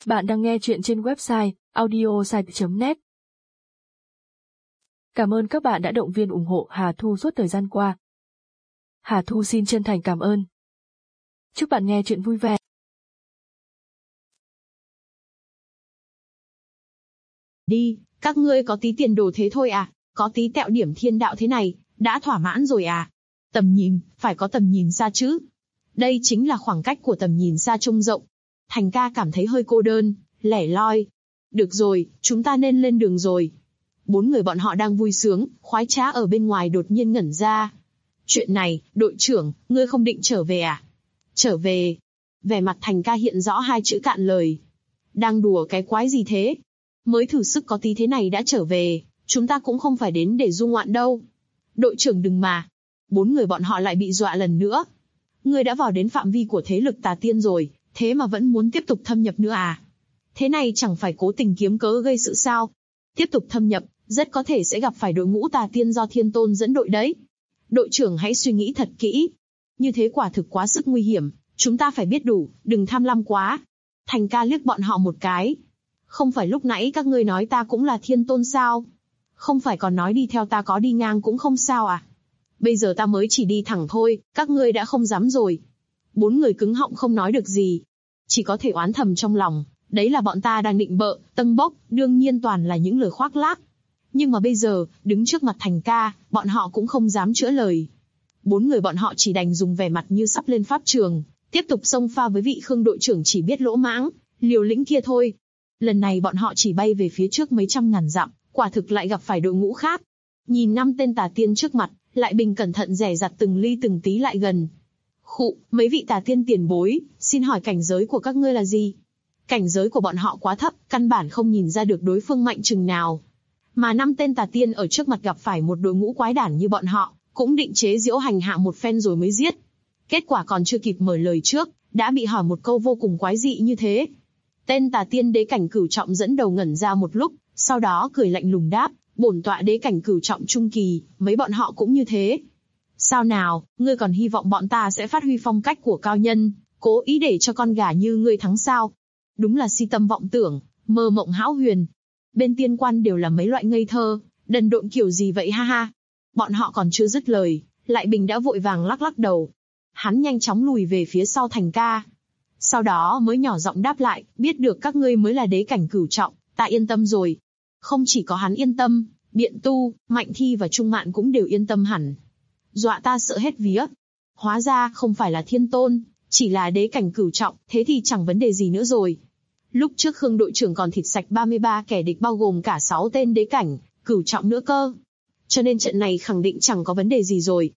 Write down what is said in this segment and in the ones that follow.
Bạn đang nghe chuyện trên website audiosite.net. Cảm ơn các bạn đã động viên ủng hộ Hà Thu suốt thời gian qua. Hà Thu xin chân thành cảm ơn. Chúc bạn nghe chuyện vui vẻ. Đi, các ngươi có tí tiền đồ thế thôi à, có tí tẹo điểm thiên đạo thế này, đã thỏa mãn rồi à. Tầm nhìn, phải có tầm nhìn xa chứ. Đây chính là khoảng cách của tầm nhìn xa trông rộng. Thành ca cảm thấy hơi cô đơn, lẻ loi. Được rồi, chúng ta nên lên đường rồi. 4 người bọn họ đang vui sướng, khoái trá ở bên ngoài đột nhiên ngẩn ra. Chuyện này, đội trưởng, ngươi không định trở về à? Trở về. Vẻ mặt Thành ca hiện rõ 2 chữ cạn lời. Đang đùa cái quái gì thế? Mới thử sức có tí thế này đã trở về, chúng ta cũng không phải đến để du ngoạn đâu. Đội trưởng đừng mà. 4 người bọn họ lại bị dọa lần nữa. Ngươi đã vào đến phạm vi của thế lực tà tiên rồi, thế mà vẫn muốn tiếp tục thâm nhập nữa à? Thế này chẳng phải cố tình kiếm cớ gây sự sao? Tiếp tục thâm nhập, rất có thể sẽ gặp phải đội ngũ tà tiên do Thiên Tôn dẫn đội đấy. Đội trưởng hãy suy nghĩ thật kỹ. Như thế quả thực quá sức nguy hiểm, chúng ta phải biết đủ, đừng tham lam quá. Thành ca liếc bọn họ một cái. Không phải lúc nãy các ngươi nói ta cũng là Thiên Tôn sao? Không phải còn nói đi theo ta có đi ngang cũng không sao à? Bây giờ ta mới chỉ đi thẳng thôi, các ngươi đã không dám rồi. 4 người cứng họng không nói được gì. Chỉ có thể oán thầm trong lòng, đấy là bọn ta đang định bợ, tâng bốc, đương nhiên toàn là những lời khoác lác. Nhưng mà bây giờ, đứng trước mặt Thành ca, bọn họ cũng không dám chữa lời. 4 người bọn họ chỉ đành dùng vẻ mặt như sắp lên pháp trường, tiếp tục xông pha với vị Khương đội trưởng chỉ biết lỗ mãng, liều lĩnh kia thôi. Lần này bọn họ chỉ bay về phía trước mấy trăm ngàn dặm, quả thực lại gặp phải đội ngũ khác. Nhìn 5 tên tà tiên trước mặt, lại bình cẩn thận dè dặt từng ly từng tí lại gần. Khụ, mấy vị tà tiên tiền bối, xin hỏi cảnh giới của các ngươi là gì? Cảnh giới của bọn họ quá thấp, căn bản không nhìn ra được đối phương mạnh chừng nào. Mà 5 tên tà tiên ở trước mặt gặp phải một đội ngũ quái đản như bọn họ, cũng định chế giễu hành hạ một phen rồi mới giết. Kết quả còn chưa kịp mở lời trước, đã bị hỏi một câu vô cùng quái dị như thế. Tên tà tiên đế cảnh cửu trọng dẫn đầu ngẩn ra một lúc, sau đó cười lạnh lùng đáp, bổn tọa đế cảnh cửu trọng trung kỳ, mấy bọn họ cũng như thế. Sao nào, ngươi còn hy vọng bọn ta sẽ phát huy phong cách của cao nhân, cố ý để cho con gà như ngươi thắng sao? Đúng là si tâm vọng tưởng, mơ mộng hão huyền. Bên tiên quan đều là mấy loại ngây thơ, đần độn kiểu gì vậy ha ha. Bọn họ còn chưa dứt lời, Lại Bình đã vội vàng lắc lắc đầu. Hắn nhanh chóng lùi về phía sau Thành ca. Sau đó mới nhỏ giọng đáp lại, biết được các ngươi mới là đế cảnh cửu trọng, ta yên tâm rồi. Không chỉ có hắn yên tâm, Biện Tu, Mạnh Thi và Trung Mạn cũng đều yên tâm hẳn. Dọa ta sợ hết vía. Hóa ra không phải là Thiên Tôn, chỉ là đế cảnh cửu trọng, thế thì chẳng vấn đề gì nữa rồi. Lúc trước Khương đội trưởng còn thịt sạch 33 kẻ địch bao gồm cả 6 tên đế cảnh, cửu trọng nữa cơ. Cho nên trận này khẳng định chẳng có vấn đề gì rồi.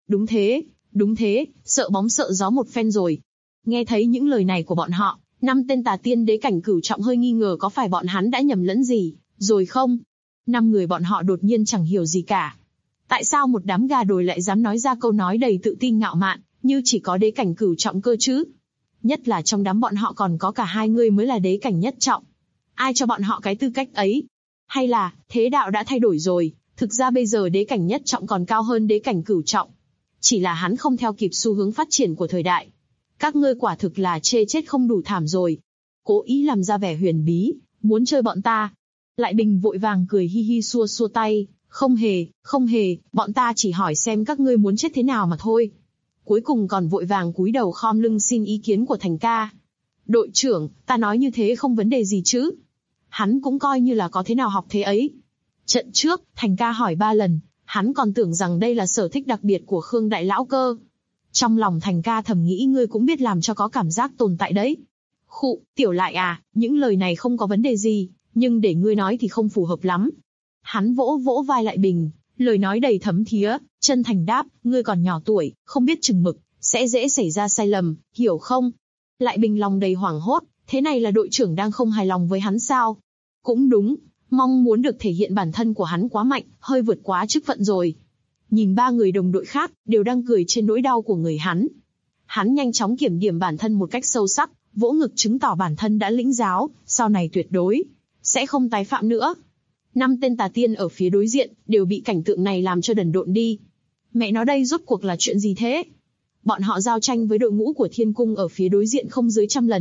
Đúng thế, sợ bóng sợ gió một phen rồi. Nghe thấy những lời này của bọn họ, 5 tên tà tiên đế cảnh cửu trọng hơi nghi ngờ có phải bọn hắn đã nhầm lẫn gì, rồi không? 5 người bọn họ đột nhiên chẳng hiểu gì cả. Tại sao một đám gà đồi lại dám nói ra câu nói đầy tự tin ngạo mạn, như chỉ có đế cảnh cửu trọng cơ chứ? Nhất là trong đám bọn họ còn có cả 2 người mới là đế cảnh nhất trọng. Ai cho bọn họ cái tư cách ấy? Hay là, thế đạo đã thay đổi rồi, thực ra bây giờ đế cảnh nhất trọng còn cao hơn đế cảnh cửu trọng. Chỉ là hắn không theo kịp xu hướng phát triển của thời đại. Các ngươi quả thực là chê chết không đủ thảm rồi. Cố ý làm ra vẻ huyền bí, muốn chơi bọn ta. Lại Bình vội vàng cười hi hi xua xua tay, không hề, bọn ta chỉ hỏi xem các ngươi muốn chết thế nào mà thôi. Cuối cùng còn vội vàng cúi đầu khom lưng xin ý kiến của Thành ca. Đội trưởng, ta nói như thế không vấn đề gì chứ? Hắn cũng coi như là có thế nào học thế ấy. Trận trước, Thành ca hỏi 3 lần, hắn còn tưởng rằng đây là sở thích đặc biệt của Khương đại lão cơ. Trong lòng Thành ca thầm nghĩ ngươi cũng biết làm cho có cảm giác tồn tại đấy. Khụ, Tiểu Lại à, những lời này không có vấn đề gì, nhưng để ngươi nói thì không phù hợp lắm. Hắn vỗ vỗ vai Lại Bình, lời nói đầy thấm thía, chân thành đáp, ngươi còn nhỏ tuổi, không biết chừng mực, sẽ dễ xảy ra sai lầm, hiểu không? Lại Bình lòng đầy hoảng hốt, thế này là đội trưởng đang không hài lòng với hắn sao? Cũng đúng, mong muốn được thể hiện bản thân của hắn quá mạnh, hơi vượt quá chức phận rồi. Nhìn 3 người đồng đội khác, đều đang cười trên nỗi đau của người hắn. Hắn nhanh chóng kiểm điểm bản thân một cách sâu sắc, vỗ ngực chứng tỏ bản thân đã lĩnh giáo, sau này tuyệt đối sẽ không tái phạm nữa. 5 tên tà tiên ở phía đối diện, đều bị cảnh tượng này làm cho đần độn đi. Mẹ nó đây rốt cuộc là chuyện gì thế? Bọn họ giao tranh với đội ngũ của Thiên Cung ở phía đối diện không dưới 100 lần,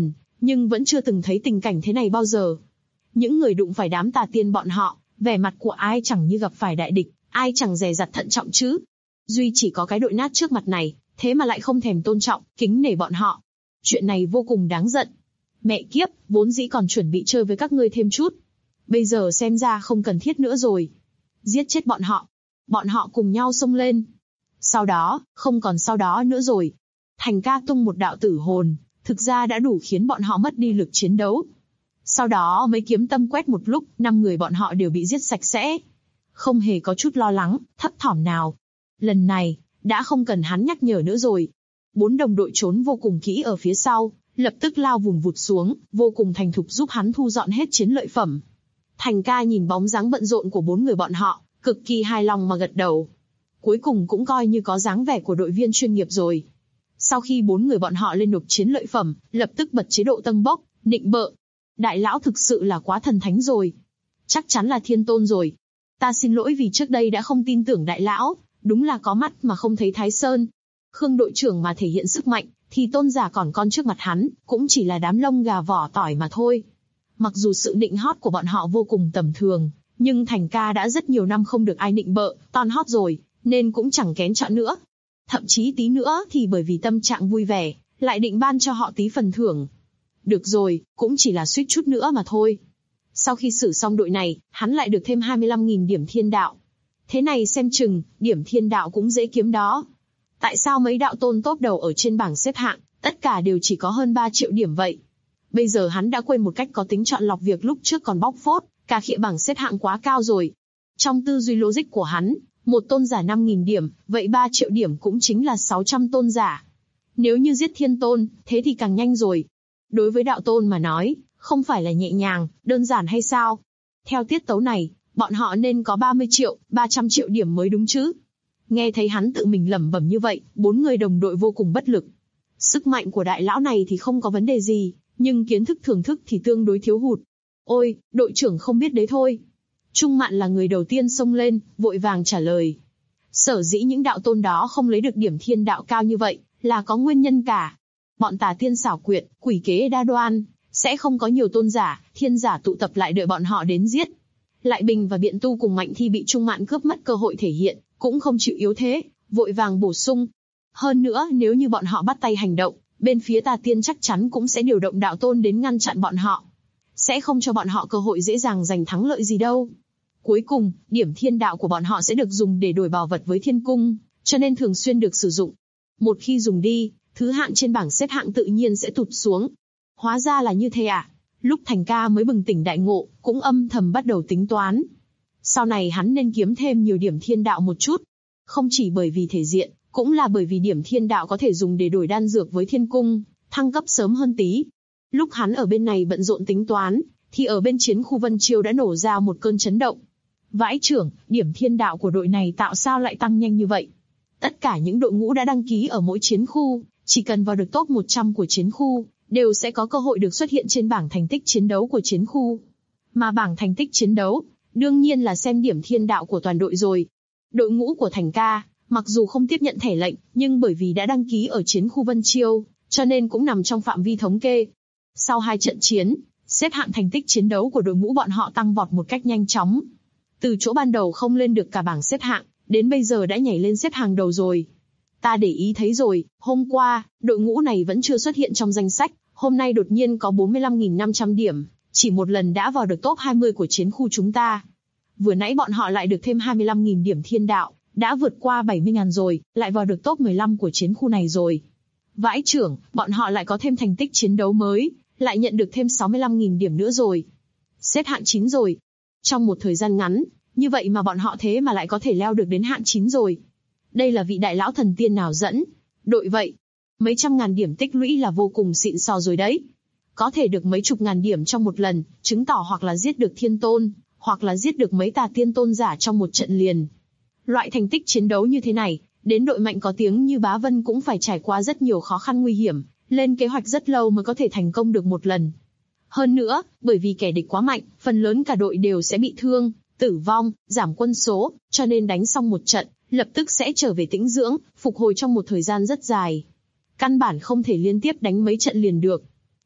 nhưng vẫn chưa từng thấy tình cảnh thế này bao giờ. Những người đụng phải đám tà tiên bọn họ, vẻ mặt của ai chẳng như gặp phải đại địch, ai chẳng dè dặt thận trọng chứ. Duy chỉ có cái đội nát trước mặt này, thế mà lại không thèm tôn trọng, kính nể bọn họ. Chuyện này vô cùng đáng giận. Mẹ kiếp, vốn dĩ còn chuẩn bị chơi với các ngươi thêm chút. Bây giờ xem ra không cần thiết nữa rồi. Giết chết bọn họ. Bọn họ cùng nhau xông lên. Sau đó, không còn sau đó nữa rồi. Thành ca tung một đạo tử hồn, thực ra đã đủ khiến bọn họ mất đi lực chiến đấu. Sau đó mấy kiếm tâm quét một lúc, 5 người bọn họ đều bị giết sạch sẽ. Không hề có chút lo lắng, thấp thỏm nào. Lần này, đã không cần hắn nhắc nhở nữa rồi. 4 đồng đội trốn vô cùng kỹ ở phía sau, lập tức lao vùng vụt xuống, vô cùng thành thục giúp hắn thu dọn hết chiến lợi phẩm. Thành ca nhìn bóng dáng bận rộn của 4 người bọn họ, cực kỳ hài lòng mà gật đầu. Cuối cùng cũng coi như có dáng vẻ của đội viên chuyên nghiệp rồi. Sau khi 4 người bọn họ lên nộp chiến lợi phẩm, lập tức bật chế độ tâng bốc, nịnh bợ. Đại lão thực sự là quá thần thánh rồi. Chắc chắn là thiên tôn rồi. Ta xin lỗi vì trước đây đã không tin tưởng đại lão, đúng là có mắt mà không thấy Thái Sơn. Khương đội trưởng mà thể hiện sức mạnh, thì tôn giả còn con trước mặt hắn, cũng chỉ là đám lông gà vỏ tỏi mà thôi. Mặc dù sự nịnh hót của bọn họ vô cùng tầm thường, nhưng Thành ca đã rất nhiều năm không được ai nịnh bợ, ton hót rồi, nên cũng chẳng kén chọn nữa. Thậm chí tí nữa thì bởi vì tâm trạng vui vẻ, lại định ban cho họ tí phần thưởng. Được rồi, cũng chỉ là suýt chút nữa mà thôi. Sau khi xử xong đội này, hắn lại được thêm 25.000 điểm thiên đạo. Thế này xem chừng, điểm thiên đạo cũng dễ kiếm đó. Tại sao mấy đạo tôn top đầu ở trên bảng xếp hạng, tất cả đều chỉ có hơn 3 triệu điểm vậy? Bây giờ hắn đã quên một cách có tính chọn lọc việc lúc trước còn bóc phốt, cà khịa bảng xếp hạng quá cao rồi. Trong tư duy logic của hắn, một tôn giả 5.000 điểm, vậy 3 triệu điểm cũng chính là 600 tôn giả. Nếu như giết thiên tôn, thế thì càng nhanh rồi. Đối với đạo tôn mà nói, không phải là nhẹ nhàng, đơn giản hay sao? Theo tiết tấu này, bọn họ nên có 30 triệu, 300 triệu điểm mới đúng chứ? Nghe thấy hắn tự mình lẩm bẩm như vậy, 4 người đồng đội vô cùng bất lực. Sức mạnh của đại lão này thì không có vấn đề gì, nhưng kiến thức thưởng thức thì tương đối thiếu hụt. Ôi, đội trưởng không biết đấy thôi. Trung Mạn là người đầu tiên xông lên, vội vàng trả lời. Sở dĩ những đạo tôn đó không lấy được điểm thiên đạo cao như vậy, là có nguyên nhân cả. Bọn tà tiên xảo quyệt, quỷ kế đa đoan, sẽ không có nhiều tôn giả, thiên giả tụ tập lại đợi bọn họ đến giết. Lại Bình và Biện Tu cùng Mạnh Thi bị Trung Mạn cướp mất cơ hội thể hiện, cũng không chịu yếu thế, vội vàng bổ sung. Hơn nữa, nếu như bọn họ bắt tay hành động, bên phía tà tiên chắc chắn cũng sẽ điều động đạo tôn đến ngăn chặn bọn họ. Sẽ không cho bọn họ cơ hội dễ dàng giành thắng lợi gì đâu. Cuối cùng, điểm thiên đạo của bọn họ sẽ được dùng để đổi bảo vật với thiên cung, cho nên thường xuyên được sử dụng. Một khi dùng đi, thứ hạng trên bảng xếp hạng tự nhiên sẽ tụt xuống. Hóa ra là như thế à? Lúc Thành ca mới bừng tỉnh đại ngộ, cũng âm thầm bắt đầu tính toán. Sau này hắn nên kiếm thêm nhiều điểm thiên đạo một chút. Không chỉ bởi vì thể diện, cũng là bởi vì điểm thiên đạo có thể dùng để đổi đan dược với thiên cung, thăng cấp sớm hơn tí. Lúc hắn ở bên này bận rộn tính toán, thì ở bên chiến khu Vân Chiêu đã nổ ra một cơn chấn động. Vãi trưởng, điểm thiên đạo của đội này tạo sao lại tăng nhanh như vậy? Tất cả những đội ngũ đã đăng ký ở mỗi chiến khu, chỉ cần vào được top 100 của chiến khu, đều sẽ có cơ hội được xuất hiện trên bảng thành tích chiến đấu của chiến khu. Mà bảng thành tích chiến đấu, đương nhiên là xem điểm thiên đạo của toàn đội rồi. Đội ngũ của Thành ca, mặc dù không tiếp nhận thẻ lệnh, nhưng bởi vì đã đăng ký ở chiến khu Vân Chiêu, cho nên cũng nằm trong phạm vi thống kê. Sau 2 trận chiến, xếp hạng thành tích chiến đấu của đội ngũ bọn họ tăng vọt một cách nhanh chóng. Từ chỗ ban đầu không lên được cả bảng xếp hạng, đến bây giờ đã nhảy lên xếp hàng đầu rồi. Ta để ý thấy rồi, hôm qua, đội ngũ này vẫn chưa xuất hiện trong danh sách, hôm nay đột nhiên có 45.500 điểm, chỉ một lần đã vào được top 20 của chiến khu chúng ta. Vừa nãy bọn họ lại được thêm 25.000 điểm thiên đạo, đã vượt qua 70.000 rồi, lại vào được top 15 của chiến khu này rồi. Vãi trưởng, bọn họ lại có thêm thành tích chiến đấu mới, lại nhận được thêm 65.000 điểm nữa rồi. Xếp hạng 9 rồi. Trong một thời gian ngắn, như vậy mà bọn họ thế mà lại có thể leo được đến hạng 9 rồi. Đây là vị đại lão thần tiên nào dẫn? Đội vậy, mấy trăm ngàn điểm tích lũy là vô cùng xịn sò rồi đấy. Có thể được mấy chục ngàn điểm trong một lần, chứng tỏ hoặc là giết được thiên tôn, hoặc là giết được mấy tà tiên tôn giả trong một trận liền. Loại thành tích chiến đấu như thế này, đến đội mạnh có tiếng như Bá Vân cũng phải trải qua rất nhiều khó khăn nguy hiểm, lên kế hoạch rất lâu mới có thể thành công được một lần. Hơn nữa, bởi vì kẻ địch quá mạnh, phần lớn cả đội đều sẽ bị thương, tử vong, giảm quân số, cho nên đánh xong một trận, lập tức sẽ trở về tĩnh dưỡng, phục hồi trong một thời gian rất dài. Căn bản không thể liên tiếp đánh mấy trận liền được.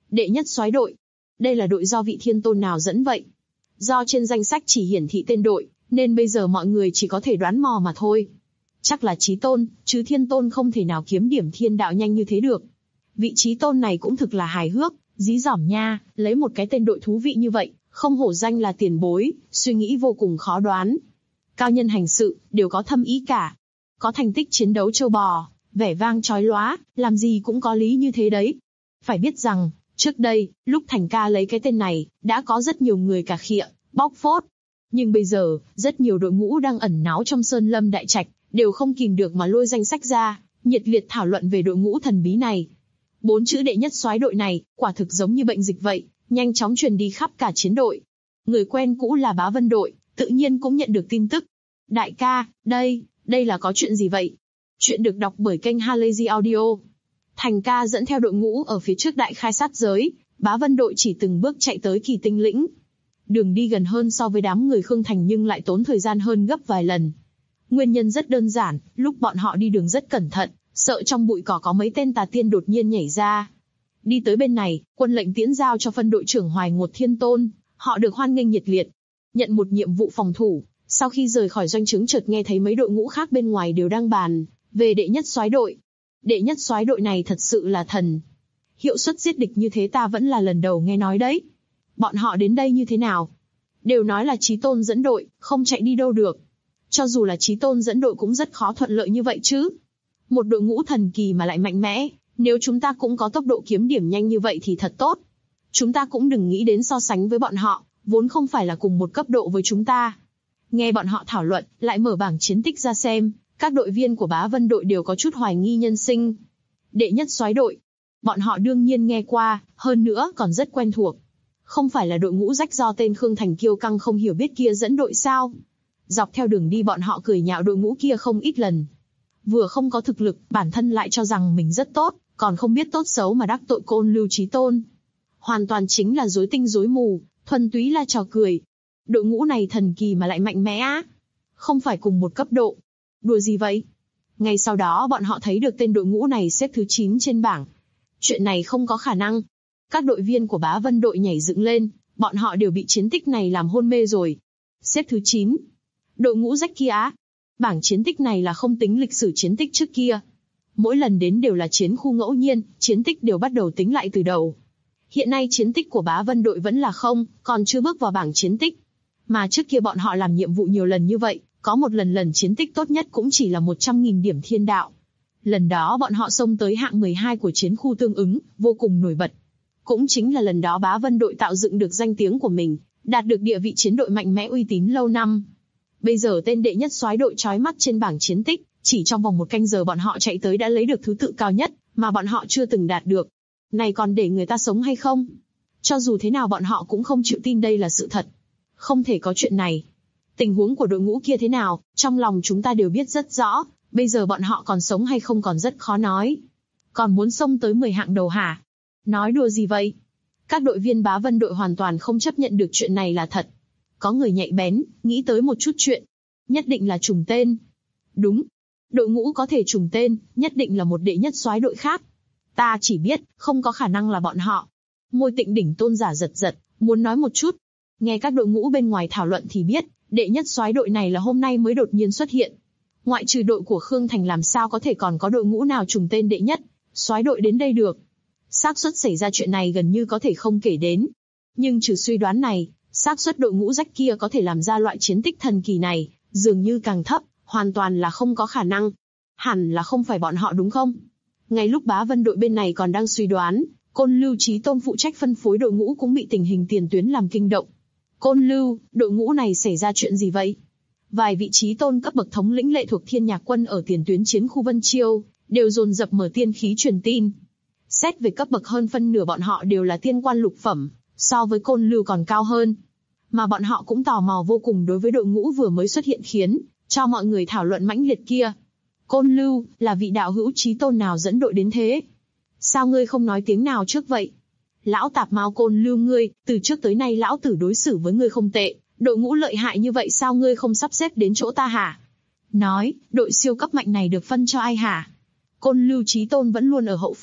Đệ nhất soái đội. Đây là đội do vị thiên tôn nào dẫn vậy? Do trên danh sách chỉ hiển thị tên đội, nên bây giờ mọi người chỉ có thể đoán mò mà thôi. Chắc là Chí Tôn, chứ Thiên Tôn không thể nào kiếm điểm thiên đạo nhanh như thế được. Vị Chí Tôn này cũng thực là hài hước, dí dỏm nha, lấy một cái tên đội thú vị như vậy, không hổ danh là tiền bối, suy nghĩ vô cùng khó đoán. Cao nhân hành sự, đều có thâm ý cả. Có thành tích chiến đấu châu bò, vẻ vang chói lóa, làm gì cũng có lý như thế đấy. Phải biết rằng, trước đây, lúc Thành ca lấy cái tên này, đã có rất nhiều người cà khịa, bóc phốt. Nhưng bây giờ, rất nhiều đội ngũ đang ẩn náu trong sơn lâm đại trạch, đều không kìm được mà lôi danh sách ra, nhiệt liệt thảo luận về đội ngũ thần bí này. 4 chữ đệ nhất soái đội này, quả thực giống như bệnh dịch vậy, nhanh chóng truyền đi khắp cả chiến đội. Người quen cũ là Bá Vân đội, tự nhiên cũng nhận được tin tức. Đại ca, đây là có chuyện gì vậy? Chuyện được đọc bởi kênh Halazy Audio. Thành ca dẫn theo đội ngũ ở phía trước đại khai sát giới, Bá Vân đội chỉ từng bước chạy tới Kỳ Tinh lĩnh. Đường đi gần hơn so với đám người Khương Thành nhưng lại tốn thời gian hơn gấp vài lần. Nguyên nhân rất đơn giản, lúc bọn họ đi đường rất cẩn thận, sợ trong bụi cỏ có mấy tên tà tiên đột nhiên nhảy ra. Đi tới bên này, quân lệnh tiễn giao cho phân đội trưởng Hoài Ngột Thiên Tôn, họ được hoan nghênh nhiệt liệt, nhận một nhiệm vụ phòng thủ. Sau khi rời khỏi doanh trướng chợt nghe thấy mấy đội ngũ khác bên ngoài đều đang bàn về đệ nhất soái đội. Đệ nhất soái đội này thật sự là thần. Hiệu suất giết địch như thế ta vẫn là lần đầu nghe nói đấy. Bọn họ đến đây như thế nào? Đều nói là Chí Tôn dẫn đội, không chạy đi đâu được. Cho dù là Chí Tôn dẫn đội cũng rất khó thuận lợi như vậy chứ. Một đội ngũ thần kỳ mà lại mạnh mẽ, nếu chúng ta cũng có tốc độ kiếm điểm nhanh như vậy thì thật tốt. Chúng ta cũng đừng nghĩ đến so sánh với bọn họ, vốn không phải là cùng một cấp độ với chúng ta. Nghe bọn họ thảo luận, lại mở bảng chiến tích ra xem, các đội viên của Bá Vân đội đều có chút hoài nghi nhân sinh. Đệ nhất soái đội, bọn họ đương nhiên nghe qua, hơn nữa còn rất quen thuộc. Không phải là đội ngũ rách do tên Khương Thành kiêu căng không hiểu biết kia dẫn đội sao? Dọc theo đường đi bọn họ cười nhạo đội ngũ kia không ít lần. Vừa không có thực lực, bản thân lại cho rằng mình rất tốt, còn không biết tốt xấu mà đắc tội Côn Lưu Chí Tôn. Hoàn toàn chính là rối tinh rối mù, thuần túy là trò cười. Đội ngũ này thần kỳ mà lại mạnh mẽ á. Không phải cùng một cấp độ. Đùa gì vậy? Ngay sau đó bọn họ thấy được tên đội ngũ này xếp thứ 9 trên bảng. Chuyện này không có khả năng. Các đội viên của Bá Vân đội nhảy dựng lên, bọn họ đều bị chiến tích này làm hôn mê rồi. Xếp thứ 9. Đội ngũ rách kia á. Bảng chiến tích này là không tính lịch sử chiến tích trước kia. Mỗi lần đến đều là chiến khu ngẫu nhiên, chiến tích đều bắt đầu tính lại từ đầu. Hiện nay chiến tích của Bá Vân đội vẫn là không, còn chưa bước vào bảng chiến tích. Mà trước kia bọn họ làm nhiệm vụ nhiều lần như vậy, có một lần chiến tích tốt nhất cũng chỉ là 100.000 điểm thiên đạo. Lần đó bọn họ xông tới hạng 12 của chiến khu tương ứng, vô cùng nổi bật. Cũng chính là lần đó Bá Vân đội tạo dựng được danh tiếng của mình, đạt được địa vị chiến đội mạnh mẽ uy tín lâu năm. Bây giờ tên đệ nhất soái đội chói mắt trên bảng chiến tích, chỉ trong vòng 1 canh giờ bọn họ chạy tới đã lấy được thứ tự cao nhất, mà bọn họ chưa từng đạt được. Này còn để người ta sống hay không? Cho dù thế nào bọn họ cũng không chịu tin đây là sự thật. Không thể có chuyện này. Tình huống của đội ngũ kia thế nào, trong lòng chúng ta đều biết rất rõ, bây giờ bọn họ còn sống hay không còn rất khó nói. Còn muốn xông tới 10 hạng đầu hả? Nói đùa gì vậy? Các đội viên Bá Vân đội hoàn toàn không chấp nhận được chuyện này là thật. Có người nhạy bén, nghĩ tới một chút chuyện. Nhất định là trùng tên. Đúng. Đội ngũ có thể trùng tên, nhất định là một đệ nhất soái đội khác. Ta chỉ biết, không có khả năng là bọn họ. Môi Tịnh Đỉnh tôn giả giật giật, muốn nói một chút. Nghe các đội ngũ bên ngoài thảo luận thì biết, đệ nhất soái đội này là hôm nay mới đột nhiên xuất hiện. Ngoại trừ đội của Khương Thành làm sao có thể còn có đội ngũ nào trùng tên đệ nhất soái đội đến đây được. Xác suất xảy ra chuyện này gần như có thể không kể đến. Nhưng trừ suy đoán này, xác suất đội ngũ rách kia có thể làm ra loại chiến tích thần kỳ này, dường như càng thấp, hoàn toàn là không có khả năng. Hẳn là không phải bọn họ đúng không? Ngay lúc Bá Vân đội bên này còn đang suy đoán, Côn Lưu Chí Tôn phụ trách phân phối đội ngũ cũng bị tình hình tiền tuyến làm kinh động. Côn Lưu, đội ngũ này xảy ra chuyện gì vậy? Vài vị Chí Tôn cấp bậc thống lĩnh lệ thuộc Thiên Nhạc quân ở tiền tuyến chiến khu Vân Chiêu, đều dồn dập mở tiên khí truyền tin. Xét về cấp bậc hơn phân nửa bọn họ đều là tiên quan lục phẩm, so với Côn Lưu còn cao hơn. Mà bọn họ cũng tò mò vô cùng đối với đội ngũ vừa mới xuất hiện khiến cho mọi người thảo luận mãnh liệt kia. Côn Lưu, là vị đạo hữu Chí Tôn nào dẫn đội đến thế? Sao ngươi không nói tiếng nào trước vậy? Lão tạp mao Côn Lưu ngươi, từ trước tới nay lão tử đối xử với ngươi không tệ, đội ngũ lợi hại như vậy sao ngươi không sắp xếp đến chỗ ta hả? Nói, đội siêu cấp mạnh này được phân cho ai hả? Côn Lưu Chí Tôn vẫn luôn ở hậu phương,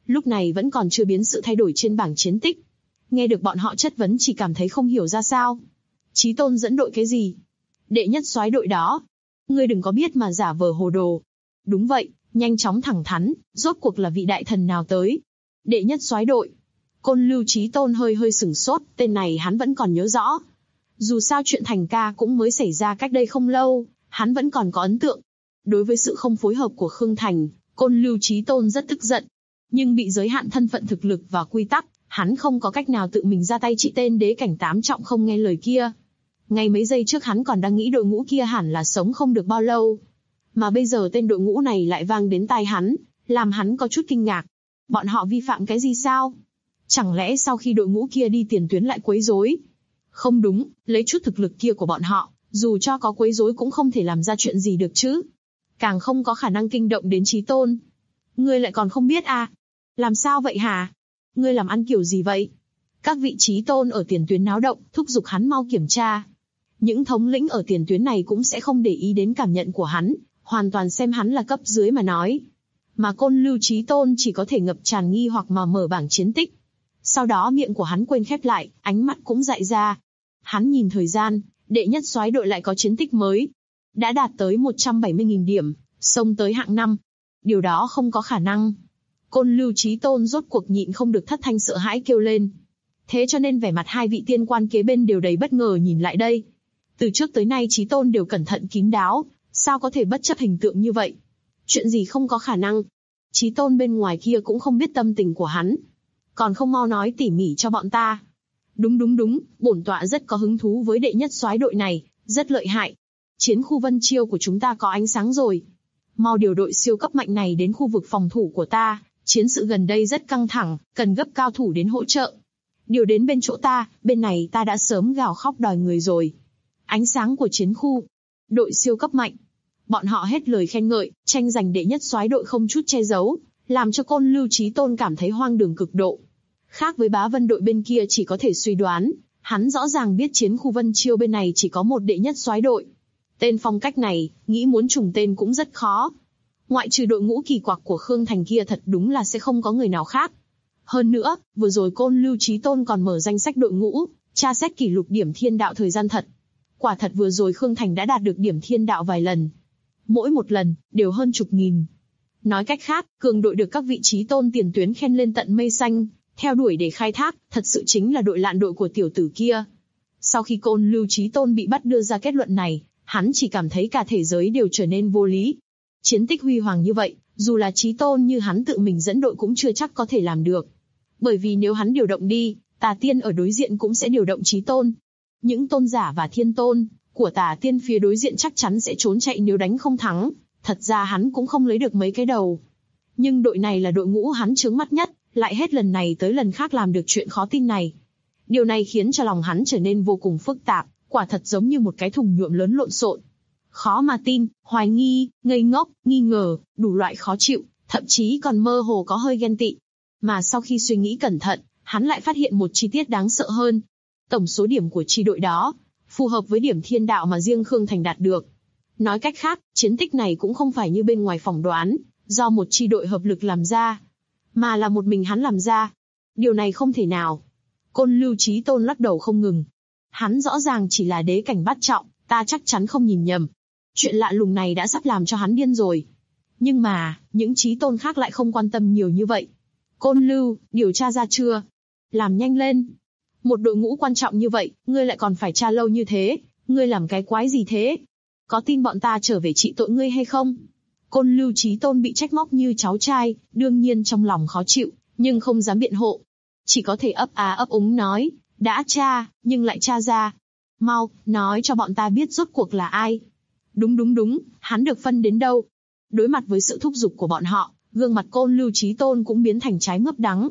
lúc này vẫn còn chưa biến sự thay đổi trên bảng chiến tích. Nghe được bọn họ chất vấn chỉ cảm thấy không hiểu ra sao. Chí tôn dẫn đội cái gì? Đệ nhất soái đội đó. Ngươi đừng có biết mà giả vờ hồ đồ. Đúng vậy, nhanh chóng thẳng thắn, rốt cuộc là vị đại thần nào tới? Đệ nhất soái đội. Côn Lưu Chí Tôn hơi hơi sửng sốt, tên này hắn vẫn còn nhớ rõ. Dù sao chuyện Thành Ca cũng mới xảy ra cách đây không lâu, hắn vẫn còn có ấn tượng. Đối với sự không phối hợp của Khương Thành, Côn Lưu Chí Tôn rất tức giận. Nhưng bị giới hạn thân phận thực lực và quy tắc, hắn không có cách nào tự mình ra tay trị tên đế cảnh 8 trọng không nghe lời kia. Ngay mấy giây trước hắn còn đang nghĩ đội ngũ kia hẳn là sống không được bao lâu. Mà bây giờ tên đội ngũ này lại vang đến tai hắn, làm hắn có chút kinh ngạc. Bọn họ vi phạm cái gì sao? Chẳng lẽ sau khi đội ngũ kia đi tiền tuyến lại quấy rối? Không đúng, lấy chút thực lực kia của bọn họ, dù cho có quấy rối cũng không thể làm ra chuyện gì được chứ. Càng không có khả năng kinh động đến Chí Tôn. Ngươi lại còn không biết à? Làm sao vậy hả? Ngươi làm ăn kiểu gì vậy? Các vị Chí Tôn ở tiền tuyến náo động, thúc giục hắn mau kiểm tra. Những thống lĩnh ở tiền tuyến này cũng sẽ không để ý đến cảm nhận của hắn, hoàn toàn xem hắn là cấp dưới mà nói. Mà Côn Lưu Chí Tôn chỉ có thể ngập tràn nghi hoặc mà mở bảng chiến tích. Sau đó miệng của hắn quên khép lại, ánh mắt cũng dại ra. Hắn nhìn thời gian, đệ nhất soái đội lại có chiến tích mới. Đã đạt tới 170.000 điểm, xông tới hạng 5. Điều đó không có khả năng. Côn Lưu Chí Tôn rốt cuộc nhịn không được thất thanh sợ hãi kêu lên. Thế cho nên vẻ mặt hai vị tiên quan kế bên đều đầy bất ngờ nhìn lại đây. Từ trước tới nay Chí Tôn đều cẩn thận kín đáo, sao có thể bất chấp hình tượng như vậy? Chuyện gì không có khả năng? Chí Tôn bên ngoài kia cũng không biết tâm tình của hắn. Còn không mau nói tỉ mỉ cho bọn ta. Đúng, bổn tọa rất có hứng thú với đệ nhất soái đội này, rất lợi hại. Chiến khu Vân Chiêu của chúng ta có ánh sáng rồi. Mau điều đội siêu cấp mạnh này đến khu vực phòng thủ của ta, chiến sự gần đây rất căng thẳng, cần gấp cao thủ đến hỗ trợ. Điều đến bên chỗ ta, bên này ta đã sớm gào khóc đòi người rồi. Ánh sáng của chiến khu, đội siêu cấp mạnh. Bọn họ hết lời khen ngợi, tranh giành đệ nhất soái đội không chút che giấu, làm cho Côn Lưu Chí Tôn cảm thấy hoang đường cực độ. Khác với Bá Vân đội bên kia chỉ có thể suy đoán, hắn rõ ràng biết chiến khu Vân Chiêu bên này chỉ có một đệ nhất soái đội. Tên phong cách này, nghĩ muốn trùng tên cũng rất khó. Ngoại trừ đội ngũ kỳ quặc của Khương Thành kia thật đúng là sẽ không có người nào khác. Hơn nữa, vừa rồi Côn Lưu Chí Tôn còn mở danh sách đội ngũ, tra xét kỷ lục điểm thiên đạo thời gian thật. Quả thật vừa rồi Khương Thành đã đạt được điểm thiên đạo vài lần. Mỗi một lần, đều hơn chục nghìn. Nói cách khác, cường đội được các vị Chí Tôn tiền tuyến khen lên tận mây xanh, theo đuổi để khai thác, thật sự chính là đội lạn đội của tiểu tử kia. Sau khi Côn Lưu Chí Tôn bị bắt đưa ra kết luận này, hắn chỉ cảm thấy cả thế giới đều trở nên vô lý. Chiến tích huy hoàng như vậy, dù là Chí Tôn như hắn tự mình dẫn đội cũng chưa chắc có thể làm được. Bởi vì nếu hắn điều động đi, Tà Tiên ở đối diện cũng sẽ điều động Chí Tôn. Những tôn giả và thiên tôn của Tà Tiên phía đối diện chắc chắn sẽ trốn chạy nếu đánh không thắng. Thật ra hắn cũng không lấy được mấy cái đầu. Nhưng đội này là đội ngũ hắn chướng mắt nhất, lại hết lần này tới lần khác làm được chuyện khó tin này. Điều này khiến cho lòng hắn trở nên vô cùng phức tạp, quả thật giống như một cái thùng nhuộm lớn lộn xộn. Khó mà tin, hoài nghi, ngây ngốc, nghi ngờ, đủ loại khó chịu, thậm chí còn mơ hồ có hơi ghen tị. Mà sau khi suy nghĩ cẩn thận, hắn lại phát hiện một chi tiết đáng sợ hơn. Tổng số điểm của chi đội đó, phù hợp với điểm thiên đạo mà riêng Khương Thành đạt được. Nói cách khác, chiến tích này cũng không phải như bên ngoài phỏng đoán, do một chi đội hợp lực làm ra, mà là một mình hắn làm ra. Điều này không thể nào. Côn Lưu Chí Tôn lắc đầu không ngừng. Hắn rõ ràng chỉ là đế cảnh bát trọng, ta chắc chắn không nhìn nhầm. Chuyện lạ lùng này đã sắp làm cho hắn điên rồi. Nhưng mà, những Chí Tôn khác lại không quan tâm nhiều như vậy. Côn Lưu, điều tra ra chưa? Làm nhanh lên. Một đội ngũ quan trọng như vậy, ngươi lại còn phải tra lâu như thế, ngươi làm cái quái gì thế? Có tin bọn ta trở về trị tội ngươi hay không? Côn Lưu Chí Tôn bị trách móc như cháu trai, đương nhiên trong lòng khó chịu, nhưng không dám biện hộ. Chỉ có thể ấp ấp úng nói, đã tra, nhưng lại tra ra. Mau, nói cho bọn ta biết rốt cuộc là ai. Đúng, hắn được phân đến đâu? Đối mặt với sự thúc giục của bọn họ, gương mặt Côn Lưu Chí Tôn cũng biến thành trái mướp đắng.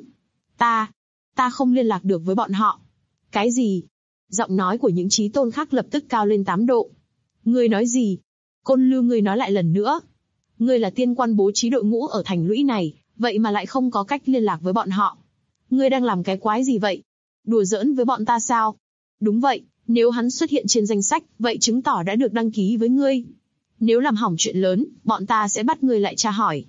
Ta không liên lạc được với bọn họ. Cái gì? Giọng nói của những Chí Tôn khác lập tức cao lên 8 độ. Ngươi nói gì? Côn Lưu, ngươi nói lại lần nữa. Ngươi là tiên quan bố trí đội ngũ ở thành lũy này, vậy mà lại không có cách liên lạc với bọn họ. Ngươi đang làm cái quái gì vậy? Đùa giỡn với bọn ta sao? Đúng vậy, nếu hắn xuất hiện trên danh sách, vậy chứng tỏ đã được đăng ký với ngươi. Nếu làm hỏng chuyện lớn, bọn ta sẽ bắt ngươi lại tra hỏi.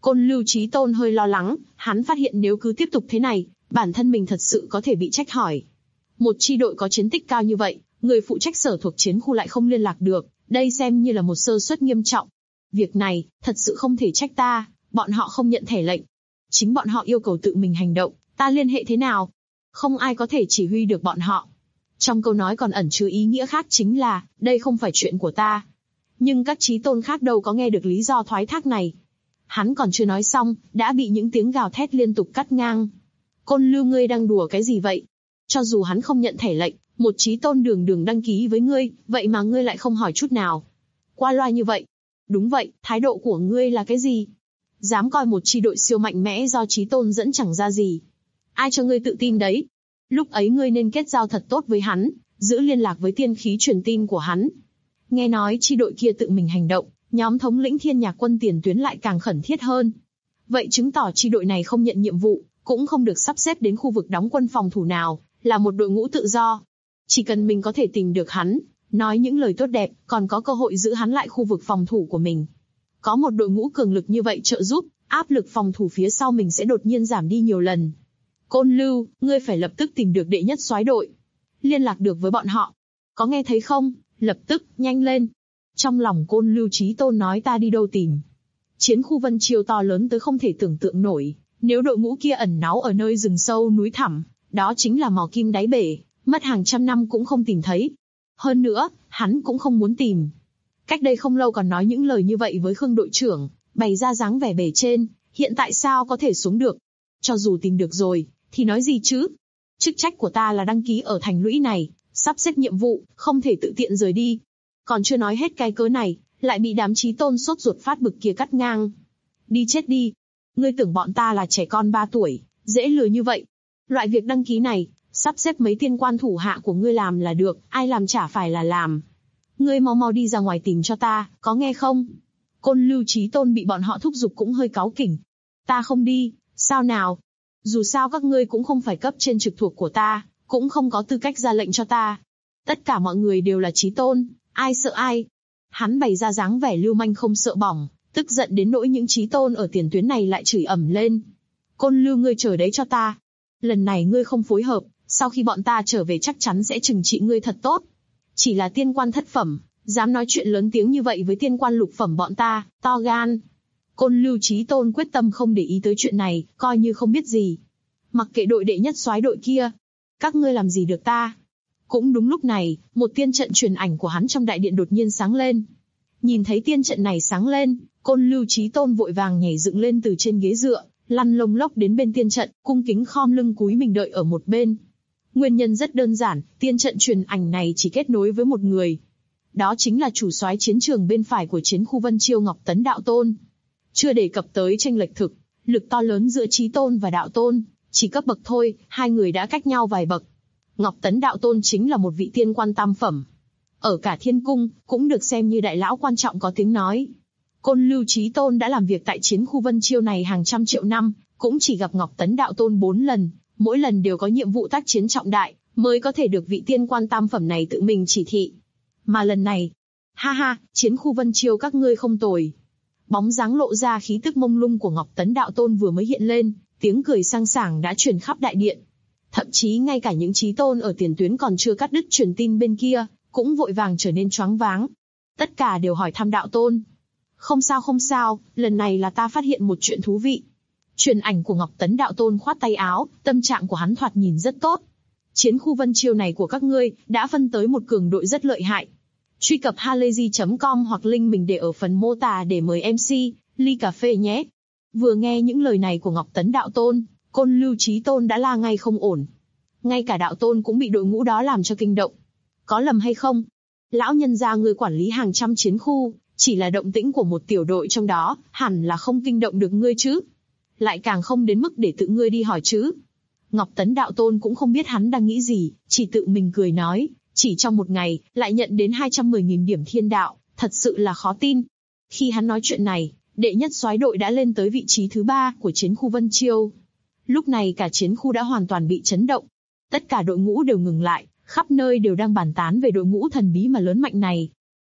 Côn Lưu Chí Tôn hơi lo lắng, hắn phát hiện nếu cứ tiếp tục thế này, bản thân mình thật sự có thể bị trách hỏi. Một chi đội có chiến tích cao như vậy, người phụ trách sở thuộc chiến khu lại không liên lạc được, đây xem như là một sơ suất nghiêm trọng. Việc này, thật sự không thể trách ta, bọn họ không nhận thẻ lệnh. Chính bọn họ yêu cầu tự mình hành động, ta liên hệ thế nào? Không ai có thể chỉ huy được bọn họ. Trong câu nói còn ẩn chứa ý nghĩa khác chính là, đây không phải chuyện của ta. Nhưng các chí tôn khác đâu có nghe được lý do thoái thác này. Hắn còn chưa nói xong, đã bị những tiếng gào thét liên tục cắt ngang. Côn Lưu, ngươi đang đùa cái gì vậy? Cho dù hắn không nhận thẻ lệnh, một chí tôn đường đường đăng ký với ngươi, vậy mà ngươi lại không hỏi chút nào. Qua loa như vậy. Đúng vậy, thái độ của ngươi là cái gì? Dám coi một chi đội siêu mạnh mẽ do chí tôn dẫn chẳng ra gì. Ai cho ngươi tự tin đấy? Lúc ấy ngươi nên kết giao thật tốt với hắn, giữ liên lạc với tiên khí truyền tin của hắn. Nghe nói chi đội kia tự mình hành động, nhóm thống lĩnh Thiên Nhạc quân tiền tuyến lại càng khẩn thiết hơn. Vậy chứng tỏ chi đội này không nhận nhiệm vụ, cũng không được sắp xếp đến khu vực đóng quân phòng thủ nào, là một đội ngũ tự do. Chỉ cần mình có thể tìm được hắn, nói những lời tốt đẹp, còn có cơ hội giữ hắn lại khu vực phòng thủ của mình. Có một đội ngũ cường lực như vậy trợ giúp, áp lực phòng thủ phía sau mình sẽ đột nhiên giảm đi nhiều lần. Côn Lưu, ngươi phải lập tức tìm được đệ nhất soái đội. Liên lạc được với bọn họ. Có nghe thấy không? Lập tức, nhanh lên. Trong lòng Côn Lưu Chí Tôn nói ta đi đâu tìm. Chiến khu Vân Chiêu to lớn tới không thể tưởng tượng nổi. Nếu đội ngũ kia ẩn náu ở nơi rừng sâu núi thẳm, đó chính là mò kim đáy bể, mất hàng trăm năm cũng không tìm thấy. Hơn nữa, hắn cũng không muốn tìm. Cách đây không lâu còn nói những lời như vậy với Khương đội trưởng, bày ra dáng vẻ bề trên, hiện tại sao có thể xuống được? Cho dù tìm được rồi, thì nói gì chứ? Chức trách của ta là đăng ký ở thành lũy này, sắp xếp nhiệm vụ, không thể tự tiện rời đi. Còn chưa nói hết cái cớ này, lại bị đám chí tôn sốt ruột phát bực kia cắt ngang. Đi chết đi! Ngươi tưởng bọn ta là trẻ con 3 tuổi, dễ lừa như vậy? Loại việc đăng ký này, sắp xếp mấy tiên quan thủ hạ của ngươi làm là được, ai làm chả phải là làm. Ngươi mau mau đi ra ngoài tìm cho ta, có nghe không? Côn Lưu Chí Tôn bị bọn họ thúc giục cũng hơi cáu kỉnh. Ta không đi, sao nào? Dù sao các ngươi cũng không phải cấp trên trực thuộc của ta, cũng không có tư cách ra lệnh cho ta. Tất cả mọi người đều là chí tôn, ai sợ ai? Hắn bày ra dáng vẻ lưu manh không sợ bỏng, tức giận đến nỗi những chí tôn ở tiền tuyến này lại chửi ầm lên. Côn Lưu, ngươi chờ đấy cho ta. Lần này ngươi không phối hợp, sau khi bọn ta trở về chắc chắn sẽ trừng trị ngươi thật tốt. Chỉ là tiên quan thất phẩm, dám nói chuyện lớn tiếng như vậy với tiên quan lục phẩm bọn ta, to gan. Côn Lưu Chí Tôn quyết tâm không để ý tới chuyện này, coi như không biết gì. Mặc kệ đội đệ nhất soái đội kia, các ngươi làm gì được ta? Cũng đúng lúc này, một tiên trận truyền ảnh của hắn trong đại điện đột nhiên sáng lên. Nhìn thấy tiên trận này sáng lên, Côn Lưu Chí Tôn vội vàng nhảy dựng lên từ trên ghế dựa, lăn lông lốc đến bên tiên trận, cung kính khom lưng cúi mình đợi ở một bên. Nguyên nhân rất đơn giản, tiên trận truyền ảnh này chỉ kết nối với một người. Đó chính là chủ soái chiến trường bên phải của chiến khu Vân Chiêu Ngọc Tấn Đạo Tôn. Chưa đề cập tới tranh lệch thực, lực to lớn giữa Chí Tôn và Đạo Tôn, chỉ cấp bậc thôi, hai người đã cách nhau vài bậc. Ngọc Tấn Đạo Tôn chính là một vị tiên quan tam phẩm. Ở cả thiên cung, cũng được xem như đại lão quan trọng có tiếng nói. Côn Lưu Chí Tôn đã làm việc tại chiến khu Vân Chiêu này hàng trăm triệu năm, cũng chỉ gặp Ngọc Tấn Đạo Tôn 4 lần, mỗi lần đều có nhiệm vụ tác chiến trọng đại, mới có thể được vị tiên quan tam phẩm này tự mình chỉ thị. Mà lần này, ha ha, chiến khu Vân Chiêu các ngươi không tồi. Bóng dáng lộ ra khí tức mông lung của Ngọc Tấn Đạo Tôn vừa mới hiện lên, tiếng cười sang sảng đã truyền khắp đại điện. Thậm chí ngay cả những chí tôn ở tiền tuyến còn chưa cắt đứt truyền tin bên kia, cũng vội vàng trở nên choáng váng. Tất cả đều hỏi thăm Đạo Tôn. Không sao, lần này là ta phát hiện một chuyện thú vị. Truyền ảnh của Ngọc Tấn Đạo Tôn khoát tay áo, tâm trạng của hắn thoạt nhìn rất tốt. Chiến khu Vân Chiêu này của các ngươi, đã phân tới một cường đội rất lợi hại. Truy cập halayzi.com hoặc link mình để ở phần mô tả để mời MC, ly cà phê nhé. Vừa nghe những lời này của Ngọc Tấn Đạo Tôn, Côn Lưu Chí Tôn đã la ngay không ổn. Ngay cả Đạo Tôn cũng bị đội ngũ đó làm cho kinh động. Có lầm hay không? Lão nhân gia người quản lý hàng trăm chiến khu, chỉ là động tĩnh của một tiểu đội trong đó, hẳn là không kinh động được ngươi chứ. Lại càng không đến mức để tự ngươi đi hỏi chứ. Ngọc Tấn Đạo Tôn cũng không biết hắn đang nghĩ gì, chỉ tự mình cười nói, chỉ trong một ngày, lại nhận đến 210.000 điểm thiên đạo, thật sự là khó tin. Khi hắn nói chuyện này, đệ nhất soái đội đã lên tới vị trí thứ 3 của chiến khu Vân Chiêu. Lúc này cả chiến khu đã hoàn toàn bị chấn động. Tất cả đội ngũ đều ngừng lại, khắp nơi đều đang bàn tán về đội ngũ thần bí mà lớn mạnh này.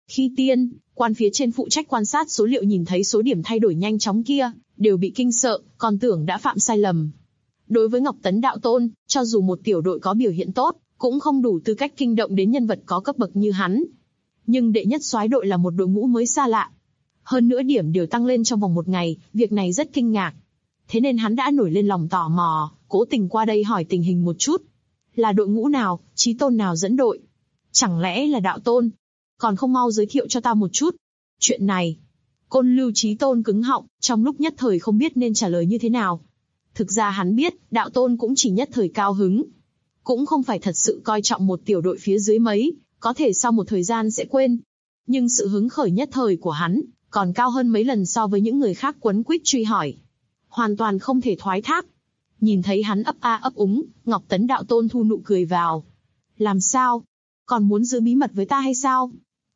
Khi tiên quan phía trên phụ trách quan sát số liệu nhìn thấy số điểm thay đổi nhanh chóng kia, đều bị kinh sợ, còn tưởng đã phạm sai lầm. Đối với Ngọc Tấn Đạo Tôn, cho dù một tiểu đội có biểu hiện tốt, cũng không đủ tư cách kinh động đến nhân vật có cấp bậc như hắn. Nhưng đệ nhất soái đội là một đội ngũ mới xa lạ. Hơn nữa điểm đều tăng lên trong vòng một ngày, việc này rất kinh ngạc. Thế nên hắn đã nổi lên lòng tò mò, cố tình qua đây hỏi tình hình một chút. Là đội ngũ nào, chí tôn nào dẫn đội? Chẳng lẽ là Đạo Tôn? Còn không mau giới thiệu cho ta một chút. Chuyện này, Côn Lưu Chí Tôn cứng họng, trong lúc nhất thời không biết nên trả lời như thế nào. Thực ra hắn biết, Đạo Tôn cũng chỉ nhất thời cao hứng. Cũng không phải thật sự coi trọng một tiểu đội phía dưới mấy, có thể sau một thời gian sẽ quên. Nhưng sự hứng khởi nhất thời của hắn, còn cao hơn mấy lần so với những người khác quấn quýt truy hỏi. Hoàn toàn không thể thoái thác. Nhìn thấy hắn ấp a ấp úng, Ngọc Tấn Đạo Tôn thu nụ cười vào. Làm sao? Còn muốn giữ bí mật với ta hay sao?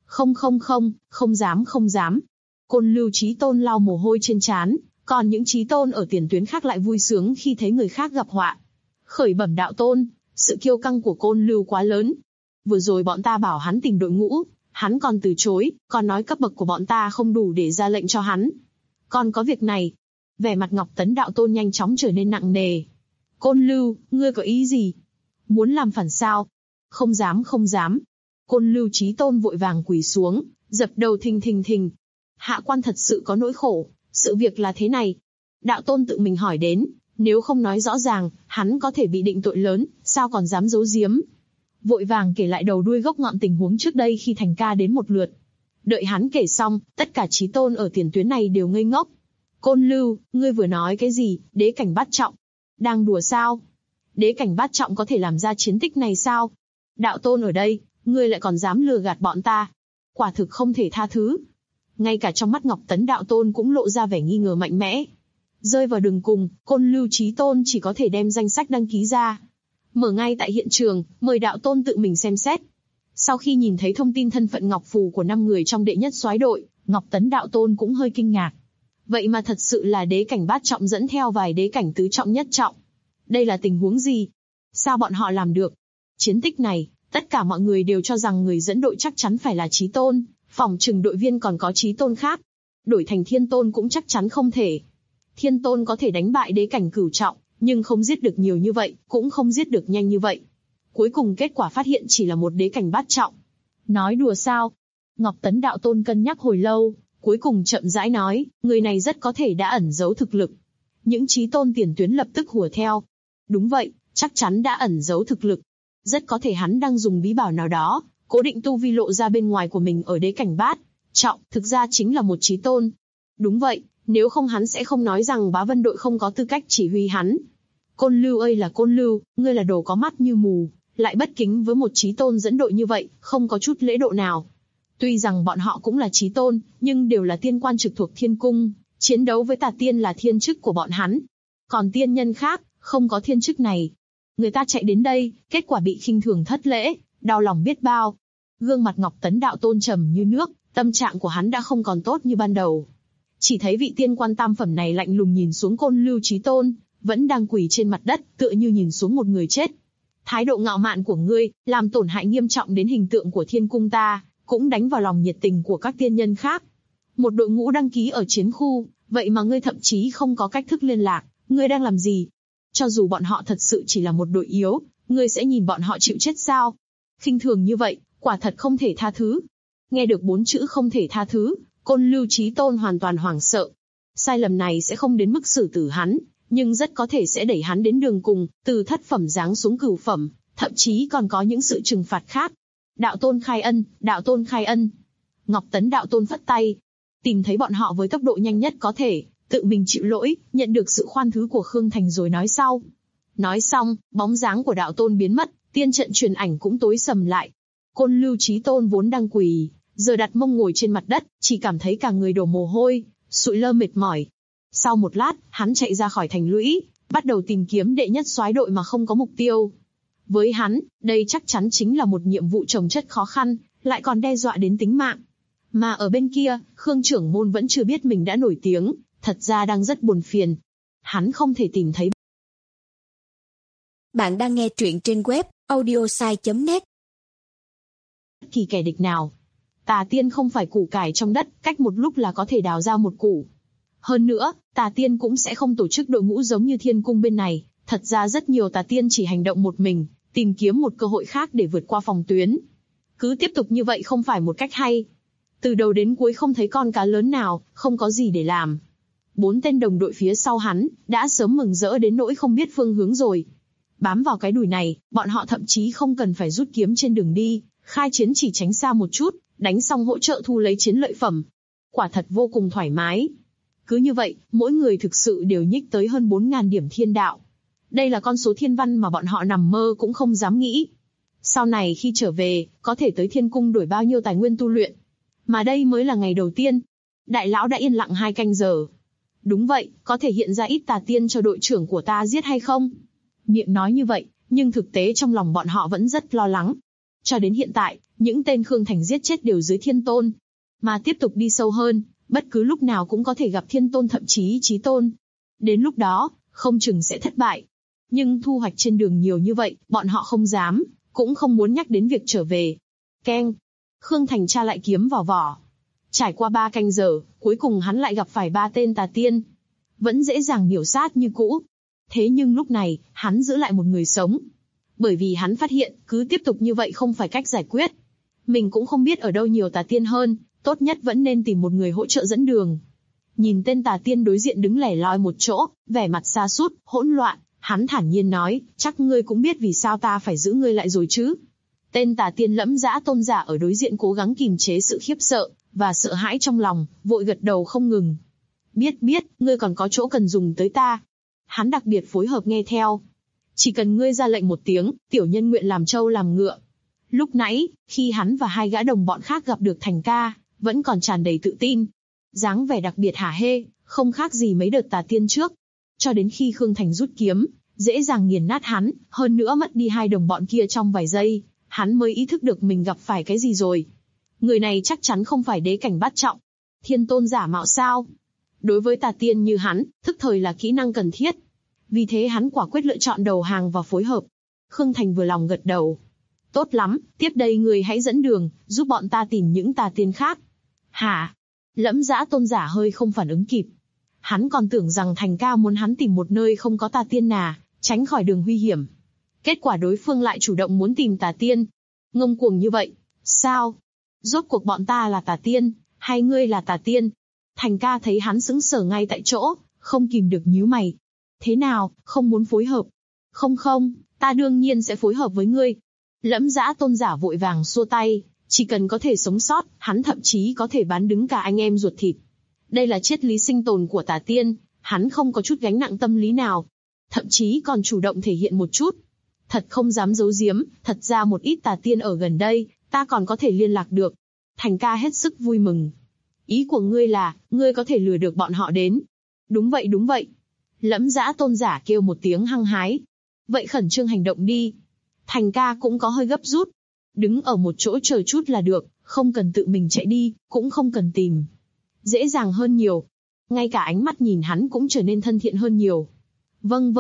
Không dám. Côn Lưu Chí Tôn lau mồ hôi trên trán, còn những chí tôn ở tiền tuyến khác lại vui sướng khi thấy người khác gặp họa. Khởi bẩm Đạo Tôn, sự kiêu căng của Côn Lưu quá lớn. Vừa rồi bọn ta bảo hắn tìm đội ngũ, hắn còn từ chối, còn nói cấp bậc của bọn ta không đủ để ra lệnh cho hắn. Còn có việc này. Vẻ mặt Ngọc Tấn Đạo Tôn nhanh chóng trở nên nặng nề. Côn Lưu, ngươi có ý gì? Muốn làm phản sao? Không dám. Côn Lưu Chí Tôn vội vàng quỳ xuống, dập đầu thình. Hạ quan thật sự có nỗi khổ, sự việc là thế này. Đạo Tôn tự mình hỏi đến, nếu không nói rõ ràng, hắn có thể bị định tội lớn, sao còn dám giấu giếm. Vội vàng kể lại đầu đuôi gốc ngọn tình huống trước đây khi Thành Ca đến một lượt. Đợi hắn kể xong, tất cả chí tôn ở tiền tuyến này đều ngây ngốc. Côn Lưu, ngươi vừa nói cái gì, đế cảnh bát trọng? Đang đùa sao? Đế cảnh bát trọng có thể làm ra chiến tích này sao? Đạo Tôn ở đây, ngươi lại còn dám lừa gạt bọn ta. Quả thực không thể tha thứ. Ngay cả trong mắt Ngọc Tấn Đạo Tôn cũng lộ ra vẻ nghi ngờ mạnh mẽ. Rơi vào đường cùng, Côn Lưu Chí Tôn chỉ có thể đem danh sách đăng ký ra. Mở ngay tại hiện trường, mời Đạo Tôn tự mình xem xét. Sau khi nhìn thấy thông tin thân phận ngọc phù của 5 người trong đệ nhất soái đội, Ngọc Tấn Đạo Tôn cũng hơi kinh ngạc. Vậy mà thật sự là đế cảnh bát trọng dẫn theo vài đế cảnh tứ trọng nhất trọng. Đây là tình huống gì? Sao bọn họ làm được? Chiến tích này, tất cả mọi người đều cho rằng người dẫn đội chắc chắn phải là chí tôn, phỏng chừng đội viên còn có chí tôn khác. Đổi thành thiên tôn cũng chắc chắn không thể. Thiên tôn có thể đánh bại đế cảnh cửu trọng, nhưng không giết được nhiều như vậy, cũng không giết được nhanh như vậy. Cuối cùng kết quả phát hiện chỉ là một đế cảnh bát trọng. Nói đùa sao? Ngọc Tấn Đạo Tôn cân nhắc hồi lâu, cuối cùng chậm rãi nói, người này rất có thể đã ẩn giấu thực lực. Những chí tôn tiền tuyến lập tức hùa theo. Đúng vậy, chắc chắn đã ẩn giấu thực lực. Rất có thể hắn đang dùng bí bảo nào đó, cố định tu vi lộ ra bên ngoài của mình ở đế cảnh bát trọng, thực ra chính là một chí tôn. Đúng vậy, nếu không hắn sẽ không nói rằng Bá Vân đội không có tư cách chỉ huy hắn. Côn Lưu ơi là Côn Lưu, ngươi là đồ có mắt như mù, lại bất kính với một chí tôn dẫn đội như vậy, không có chút lễ độ nào. Tuy rằng bọn họ cũng là chí tôn, nhưng đều là tiên quan trực thuộc thiên cung, chiến đấu với tà tiên là thiên chức của bọn hắn. Còn tiên nhân khác, không có thiên chức này. Người ta chạy đến đây, kết quả bị khinh thường thất lễ, đau lòng biết bao. Gương mặt Ngọc Tấn Đạo Tôn trầm như nước, tâm trạng của hắn đã không còn tốt như ban đầu. Chỉ thấy vị tiên quan tam phẩm này lạnh lùng nhìn xuống Côn Lưu Chí Tôn, vẫn đang quỳ trên mặt đất, tựa như nhìn xuống một người chết. Thái độ ngạo mạn của ngươi, làm tổn hại nghiêm trọng đến hình tượng của thiên cung ta, cũng đánh vào lòng nhiệt tình của các tiên nhân khác. Một đội ngũ đăng ký ở chiến khu, vậy mà ngươi thậm chí không có cách thức liên lạc, ngươi đang làm gì? Cho dù bọn họ thật sự chỉ là một đội yếu, ngươi sẽ nhìn bọn họ chịu chết sao? Khinh thường như vậy, quả thật không thể tha thứ. Nghe được 4 chữ không thể tha thứ, Côn Lưu Chí Tôn hoàn toàn hoảng sợ. Sai lầm này sẽ không đến mức xử tử hắn, nhưng rất có thể sẽ đẩy hắn đến đường cùng, từ thất phẩm giáng xuống cửu phẩm, thậm chí còn có những sự trừng phạt khác. Đạo Tôn khai ân, Đạo Tôn khai ân. Ngọc Tấn Đạo Tôn phất tay, tìm thấy bọn họ với tốc độ nhanh nhất có thể, tự mình chịu lỗi, nhận được sự khoan thứ của Khương Thành rồi nói sau. Nói xong, bóng dáng của Đạo Tôn biến mất, tiên trận truyền ảnh cũng tối sầm lại. Côn Lưu Chí Tôn vốn đang quỳ, giờ đặt mông ngồi trên mặt đất, chỉ cảm thấy cả người đổ mồ hôi, sụi lơ mệt mỏi. Sau một lát, hắn chạy ra khỏi thành lũy, bắt đầu tìm kiếm đệ nhất soái đội mà không có mục tiêu. Với hắn, đây chắc chắn chính là một nhiệm vụ chồng chất khó khăn, lại còn đe dọa đến tính mạng. Mà ở bên kia, Khương trưởng môn vẫn chưa biết mình đã nổi tiếng, thật ra đang rất buồn phiền. Hắn không thể tìm thấy. Bạn đang nghe truyện trên web audiosai.net. Bất kỳ kẻ địch nào. Tà tiên không phải củ cải trong đất, cách một lúc là có thể đào ra một củ. Hơn nữa, tà tiên cũng sẽ không tổ chức đội ngũ giống như thiên cung bên này. Thật ra rất nhiều tà tiên chỉ hành động một mình, tìm kiếm một cơ hội khác để vượt qua phòng tuyến. Cứ tiếp tục như vậy không phải một cách hay. Từ đầu đến cuối không thấy con cá lớn nào, không có gì để làm. 4 tên đồng đội phía sau hắn, đã sớm mừng rỡ đến nỗi không biết phương hướng rồi. Bám vào cái đùi này, bọn họ thậm chí không cần phải rút kiếm trên đường đi, khai chiến chỉ tránh xa một chút, đánh xong hỗ trợ thu lấy chiến lợi phẩm. Quả thật vô cùng thoải mái. Cứ như vậy, mỗi người thực sự đều nhích tới hơn 4.000 điểm thiên đạo. Đây là con số thiên văn mà bọn họ nằm mơ cũng không dám nghĩ. Sau này khi trở về, có thể tới thiên cung đổi bao nhiêu tài nguyên tu luyện. Mà đây mới là ngày đầu tiên. Đại lão đã yên lặng 2 canh giờ. Đúng vậy, có thể hiện ra ít tà tiên cho đội trưởng của ta giết hay không? Miệng nói như vậy, nhưng thực tế trong lòng bọn họ vẫn rất lo lắng. Cho đến hiện tại, những tên Khương Thành giết chết đều dưới thiên tôn. Mà tiếp tục đi sâu hơn, bất cứ lúc nào cũng có thể gặp thiên tôn thậm chí chí tôn. Đến lúc đó, không chừng sẽ thất bại. Nhưng thu hoạch trên đường nhiều như vậy, bọn họ không dám, cũng không muốn nhắc đến việc trở về. Keng! Khương Thành tra lại kiếm vào vỏ. Trải qua 3 canh giờ, cuối cùng hắn lại gặp phải 3 tên tà tiên. Vẫn dễ dàng miểu sát như cũ. Thế nhưng lúc này, hắn giữ lại một người sống. Bởi vì hắn phát hiện, cứ tiếp tục như vậy không phải cách giải quyết. Mình cũng không biết ở đâu nhiều tà tiên hơn, tốt nhất vẫn nên tìm một người hỗ trợ dẫn đường. Nhìn tên tà tiên đối diện đứng lẻ loi một chỗ, vẻ mặt sa sút, hỗn loạn, hắn thản nhiên nói, chắc ngươi cũng biết vì sao ta phải giữ ngươi lại rồi chứ. Tên tà tiên Lẫm Dã Tôn giả ở đối diện cố gắng kìm chế sự khiếp sợ và sợ hãi trong lòng, vội gật đầu không ngừng. Biết, ngươi còn có chỗ cần dùng tới ta. Hắn đặc biệt phối hợp nghe theo. Chỉ cần ngươi ra lệnh một tiếng, tiểu nhân nguyện làm trâu làm ngựa. Lúc nãy, khi hắn và 2 gã đồng bọn khác gặp được Thành ca, vẫn còn tràn đầy tự tin. Dáng vẻ đặc biệt hả hê, không khác gì mấy đợt tà tiên trước. Cho đến khi Khương Thành rút kiếm, dễ dàng nghiền nát hắn, hơn nữa mất đi 2 đồng bọn kia trong vài giây, hắn mới ý thức được mình gặp phải cái gì rồi. Người này chắc chắn không phải đế cảnh bát trọng. Thiên tôn giả mạo sao? Đối với tà tiên như hắn, thức thời là kỹ năng cần thiết. Vì thế hắn quả quyết lựa chọn đầu hàng và phối hợp. Khương Thành vừa lòng gật đầu. Tốt lắm, tiếp đây người hãy dẫn đường, giúp bọn ta tìm những tà tiên khác. Hả? Lẫm Dã Tôn giả hơi không phản ứng kịp. Hắn còn tưởng rằng Thành ca muốn hắn tìm một nơi không có tà tiên nào, tránh khỏi đường nguy hiểm. Kết quả đối phương lại chủ động muốn tìm tà tiên. Ngông cuồng như vậy. Sao? Rốt cuộc bọn ta là tà tiên, hay ngươi là tà tiên? Thành ca thấy hắn sững sờ ngay tại chỗ, không kìm được nhíu mày. Thế nào, không muốn phối hợp? Không, ta đương nhiên sẽ phối hợp với ngươi. Lẫm Dã Tôn giả vội vàng xua tay, chỉ cần có thể sống sót, hắn thậm chí có thể bán đứng cả anh em ruột thịt. Đây là triết lý sinh tồn của tà tiên, hắn không có chút gánh nặng tâm lý nào. Thậm chí còn chủ động thể hiện một chút. Thật không dám giấu giếm, thật ra một ít tà tiên ở gần đây, ta còn có thể liên lạc được. Thành ca hết sức vui mừng. Ý của ngươi là, ngươi có thể lừa được bọn họ đến. Đúng vậy. Lẫm Dã Tôn giả kêu một tiếng hăng hái. Vậy khẩn trương hành động đi. Thành ca cũng có hơi gấp rút. Đứng ở một chỗ chờ chút là được, không cần tự mình chạy đi, cũng không cần tìm. Dễ dàng hơn nhiều. Ngay cả ánh mắt nhìn hắn cũng trở nên thân thiện hơn nhiều. Vâng.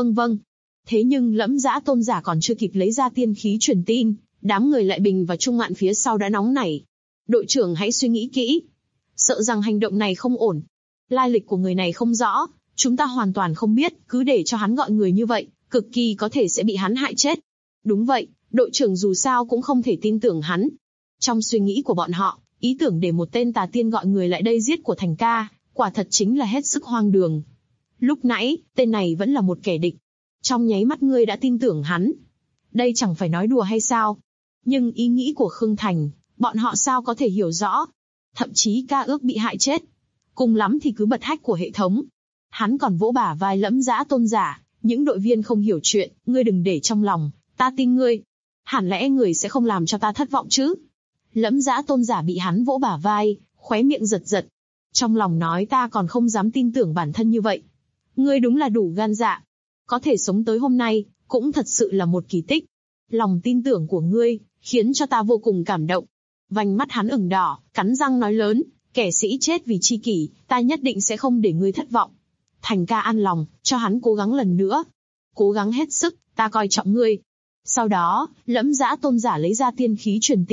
Thế nhưng Lẫm Dã Tôn giả còn chưa kịp lấy ra tiên khí truyền tin, đám người Lại Bình và Trung Mạn phía sau đã nóng nảy. Đội trưởng hãy suy nghĩ kỹ. Sợ rằng hành động này không ổn. Lai lịch của người này không rõ, chúng ta hoàn toàn không biết, cứ để cho hắn gọi người như vậy, cực kỳ có thể sẽ bị hắn hại chết. Đúng vậy, đội trưởng dù sao cũng không thể tin tưởng hắn. Trong suy nghĩ của bọn họ, ý tưởng để một tên tà tiên gọi người lại đây giết của Thành ca, quả thật chính là hết sức hoang đường. Lúc nãy, tên này vẫn là một kẻ địch. Trong nháy mắt ngươi đã tin tưởng hắn. Đây chẳng phải nói đùa hay sao? Nhưng ý nghĩ của Khương Thành, bọn họ sao có thể hiểu rõ? Thậm chí ca ước bị hại chết. Cùng lắm thì cứ bật hack của hệ thống. Hắn còn vỗ bả vai Lẫm Dã Tôn giả, những đội viên không hiểu chuyện, ngươi đừng để trong lòng, ta tin ngươi. Hẳn lẽ người sẽ không làm cho ta thất vọng chứ? Lẫm Dã Tôn giả bị hắn vỗ bả vai, khóe miệng giật. Trong lòng nói ta còn không dám tin tưởng bản thân như vậy. Ngươi đúng là đủ gan dạ. Có thể sống tới hôm nay, cũng thật sự là một kỳ tích. Lòng tin tưởng của ngươi, khiến cho ta vô cùng cảm động. Vành mắt hắn ửng đỏ, cắn răng nói lớn, kẻ sĩ chết vì chi kỷ, ta nhất định sẽ không để ngươi thất vọng. Thành ca an lòng, cho hắn cố gắng lần nữa. Cố gắng hết sức, ta coi trọng ngươi. Sau đó, Lẫm Dã Tôn giả lấy ra tiên khí truyền tin,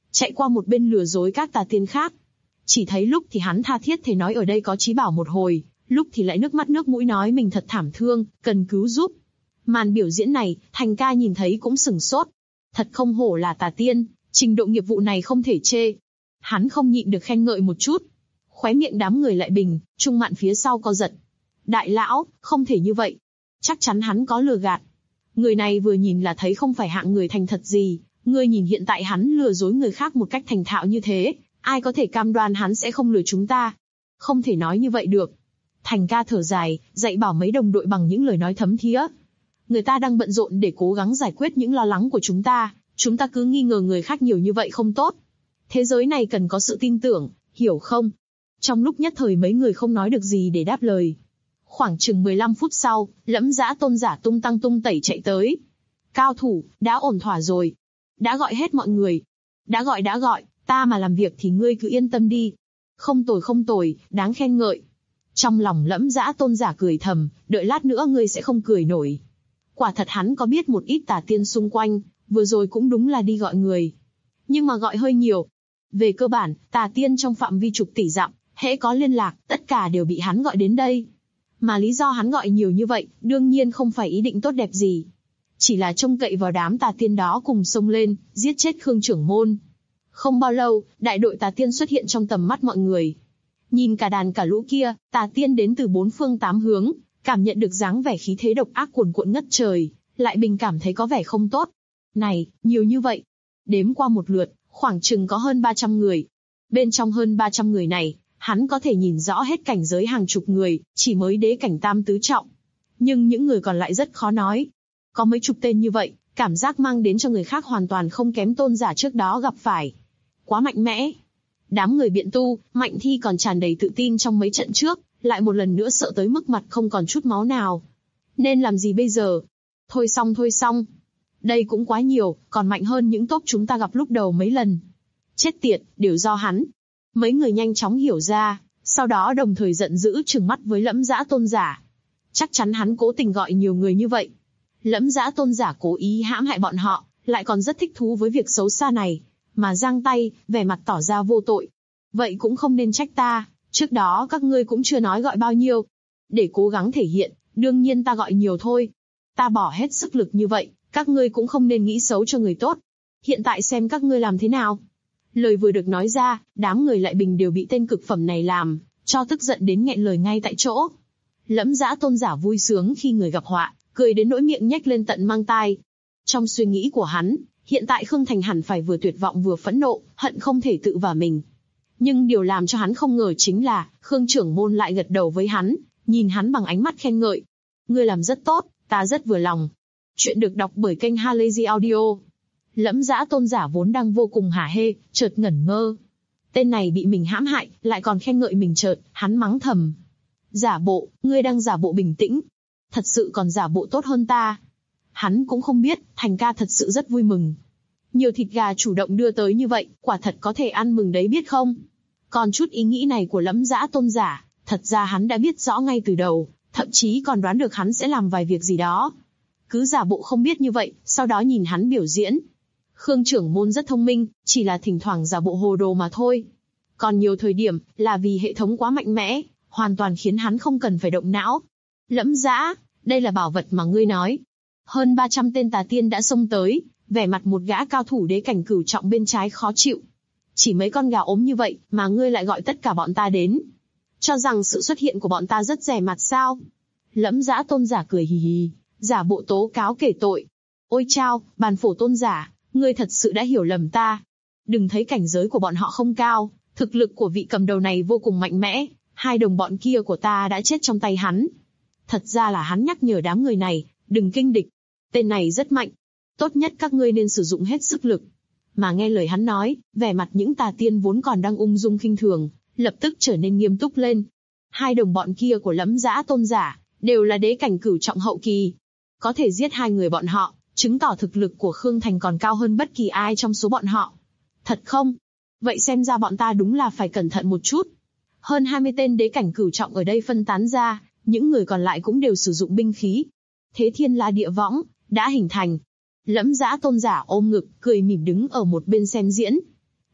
chạy qua một bên lừa dối các tà tiên khác. Chỉ thấy lúc thì hắn tha thiết thề nói ở đây có chí bảo một hồi, lúc thì lại nước mắt nước mũi nói mình thật thảm thương, cần cứu giúp. Màn biểu diễn này, Thành ca nhìn thấy cũng sửng sốt. Thật không hổ là tà tiên, trình độ nghiệp vụ này không thể chê. Hắn không nhịn được khen ngợi một chút. Khóe miệng đám người lại bình, Trung Mạn phía sau co giật. Đại lão, không thể như vậy. Chắc chắn hắn có lừa gạt. Người này vừa nhìn là thấy không phải hạng người thành thật gì. Ngươi nhìn hiện tại hắn lừa dối người khác một cách thành thạo như thế, ai có thể cam đoan hắn sẽ không lừa chúng ta? Không thể nói như vậy được. Thành ca thở dài, dạy bảo mấy đồng đội bằng những lời nói thấm thía. Người ta đang bận rộn để cố gắng giải quyết những lo lắng của chúng ta cứ nghi ngờ người khác nhiều như vậy không tốt. Thế giới này cần có sự tin tưởng, hiểu không? Trong lúc nhất thời mấy người không nói được gì để đáp lời. Khoảng chừng 15 phút sau, Lẫm Dã Tôn giả tung tăng tung tẩy chạy tới. Cao thủ, đã ổn thỏa rồi. Đã gọi hết mọi người. Đã gọi, ta mà làm việc thì ngươi cứ yên tâm đi. Không tồi, đáng khen ngợi. Trong lòng Lẫm Dã Tôn giả cười thầm, đợi lát nữa ngươi sẽ không cười nổi. Quả thật hắn có biết một ít tà tiên xung quanh, vừa rồi cũng đúng là đi gọi người. Nhưng mà gọi hơi nhiều. Về cơ bản, tà tiên trong phạm vi chục tỷ dặm, hễ có liên lạc, tất cả đều bị hắn gọi đến đây. Mà lý do hắn gọi nhiều như vậy, đương nhiên không phải ý định tốt đẹp gì. Chỉ là trông cậy vào đám tà tiên đó cùng xông lên, giết chết Khương trưởng môn. Không bao lâu, đại đội tà tiên xuất hiện trong tầm mắt mọi người. Nhìn cả đàn cả lũ kia, tà tiên đến từ bốn phương tám hướng, cảm nhận được dáng vẻ khí thế độc ác cuồn cuộn ngất trời, lại bình cảm thấy có vẻ không tốt. Này, nhiều như vậy. Đếm qua một lượt, khoảng chừng có hơn 300 người. Bên trong hơn 300 người này, hắn có thể nhìn rõ hết cảnh giới hàng chục người, chỉ mới đế cảnh tam tứ trọng. Nhưng những người còn lại rất khó nói. Có mấy chục tên như vậy, cảm giác mang đến cho người khác hoàn toàn không kém tôn giả trước đó gặp phải. Quá mạnh mẽ. Đám người biện tu, Mạnh Thi còn tràn đầy tự tin trong mấy trận trước, lại một lần nữa sợ tới mức mặt không còn chút máu nào. Nên làm gì bây giờ? Thôi xong. Đây cũng quá nhiều, còn mạnh hơn những tốp chúng ta gặp lúc đầu mấy lần. Chết tiệt, đều do hắn. Mấy người nhanh chóng hiểu ra, sau đó đồng thời giận dữ trừng mắt với Lẫm Dã Tôn giả. Chắc chắn hắn cố tình gọi nhiều người như vậy. Lẫm Dã Tôn giả cố ý hãm hại bọn họ, lại còn rất thích thú với việc xấu xa này, mà giang tay, vẻ mặt tỏ ra vô tội. Vậy cũng không nên trách ta, trước đó các ngươi cũng chưa nói gọi bao nhiêu. Để cố gắng thể hiện, đương nhiên ta gọi nhiều thôi. Ta bỏ hết sức lực như vậy, các ngươi cũng không nên nghĩ xấu cho người tốt. Hiện tại xem các ngươi làm thế nào. Lời vừa được nói ra, đám người lại bình đều bị tên cực phẩm này làm cho tức giận đến nghẹn lời ngay tại chỗ. Lẫm Dã Tôn giả vui sướng khi người gặp họa, cười đến nỗi miệng nhếch lên tận mang tai. Trong suy nghĩ của hắn, hiện tại Khương Thành hẳn phải vừa tuyệt vọng vừa phẫn nộ, hận không thể tự vả mình. Nhưng điều làm cho hắn không ngờ chính là, Khương trưởng môn lại gật đầu với hắn, nhìn hắn bằng ánh mắt khen ngợi. Ngươi làm rất tốt, ta rất vừa lòng. Chuyện được đọc bởi kênh Halazy Audio. Lẫm Dã Tôn giả vốn đang vô cùng hả hê, chợt ngẩn ngơ. Tên này bị mình hãm hại, lại còn khen ngợi mình chợt, hắn mắng thầm. Giả bộ, ngươi đang giả bộ bình tĩnh. Thật sự còn giả bộ tốt hơn ta. Hắn cũng không biết, Thành ca thật sự rất vui mừng. Nhiều thịt gà chủ động đưa tới như vậy, quả thật có thể ăn mừng đấy biết không? Còn chút ý nghĩ này của Lẫm Dã Tôn giả, thật ra hắn đã biết rõ ngay từ đầu, thậm chí còn đoán được hắn sẽ làm vài việc gì đó. Cứ giả bộ không biết như vậy, sau đó nhìn hắn biểu diễn. Khương trưởng môn rất thông minh, chỉ là thỉnh thoảng giả bộ hồ đồ mà thôi. Còn nhiều thời điểm, là vì hệ thống quá mạnh mẽ, hoàn toàn khiến hắn không cần phải động não. Lẫm Dã, đây là bảo vật mà ngươi nói. Hơn 300 tên tà tiên đã xông tới, vẻ mặt một gã cao thủ đế cảnh cửu trọng bên trái khó chịu. Chỉ mấy con gà ốm như vậy, mà ngươi lại gọi tất cả bọn ta đến. Cho rằng sự xuất hiện của bọn ta rất rẻ mặt sao? Lẫm Dã Tôn giả cười hì hì, giả bộ tố cáo kể tội. Ôi chao, Bàn Phổ Tôn giả, ngươi thật sự đã hiểu lầm ta. Đừng thấy cảnh giới của bọn họ không cao, thực lực của vị cầm đầu này vô cùng mạnh mẽ, hai đồng bọn kia của ta đã chết trong tay hắn. Thật ra là hắn nhắc nhở đám người này, đừng kinh địch. Tên này rất mạnh. Tốt nhất các ngươi nên sử dụng hết sức lực. Mà nghe lời hắn nói, vẻ mặt những tà tiên vốn còn đang ung dung khinh thường, lập tức trở nên nghiêm túc lên. Hai đồng bọn kia của Lẫm Dã Tôn giả, đều là đế cảnh cửu trọng hậu kỳ. Có thể giết hai người bọn họ, chứng tỏ thực lực của Khương Thành còn cao hơn bất kỳ ai trong số bọn họ. Thật không? Vậy xem ra bọn ta đúng là phải cẩn thận một chút. Hơn 20 tên đế cảnh cửu trọng ở đây phân tán ra, những người còn lại cũng đều sử dụng binh khí. Thế Thiên La Địa Võng đã hình thành. Lẫm Dã Tôn giả ôm ngực, cười mỉm đứng ở một bên xem diễn.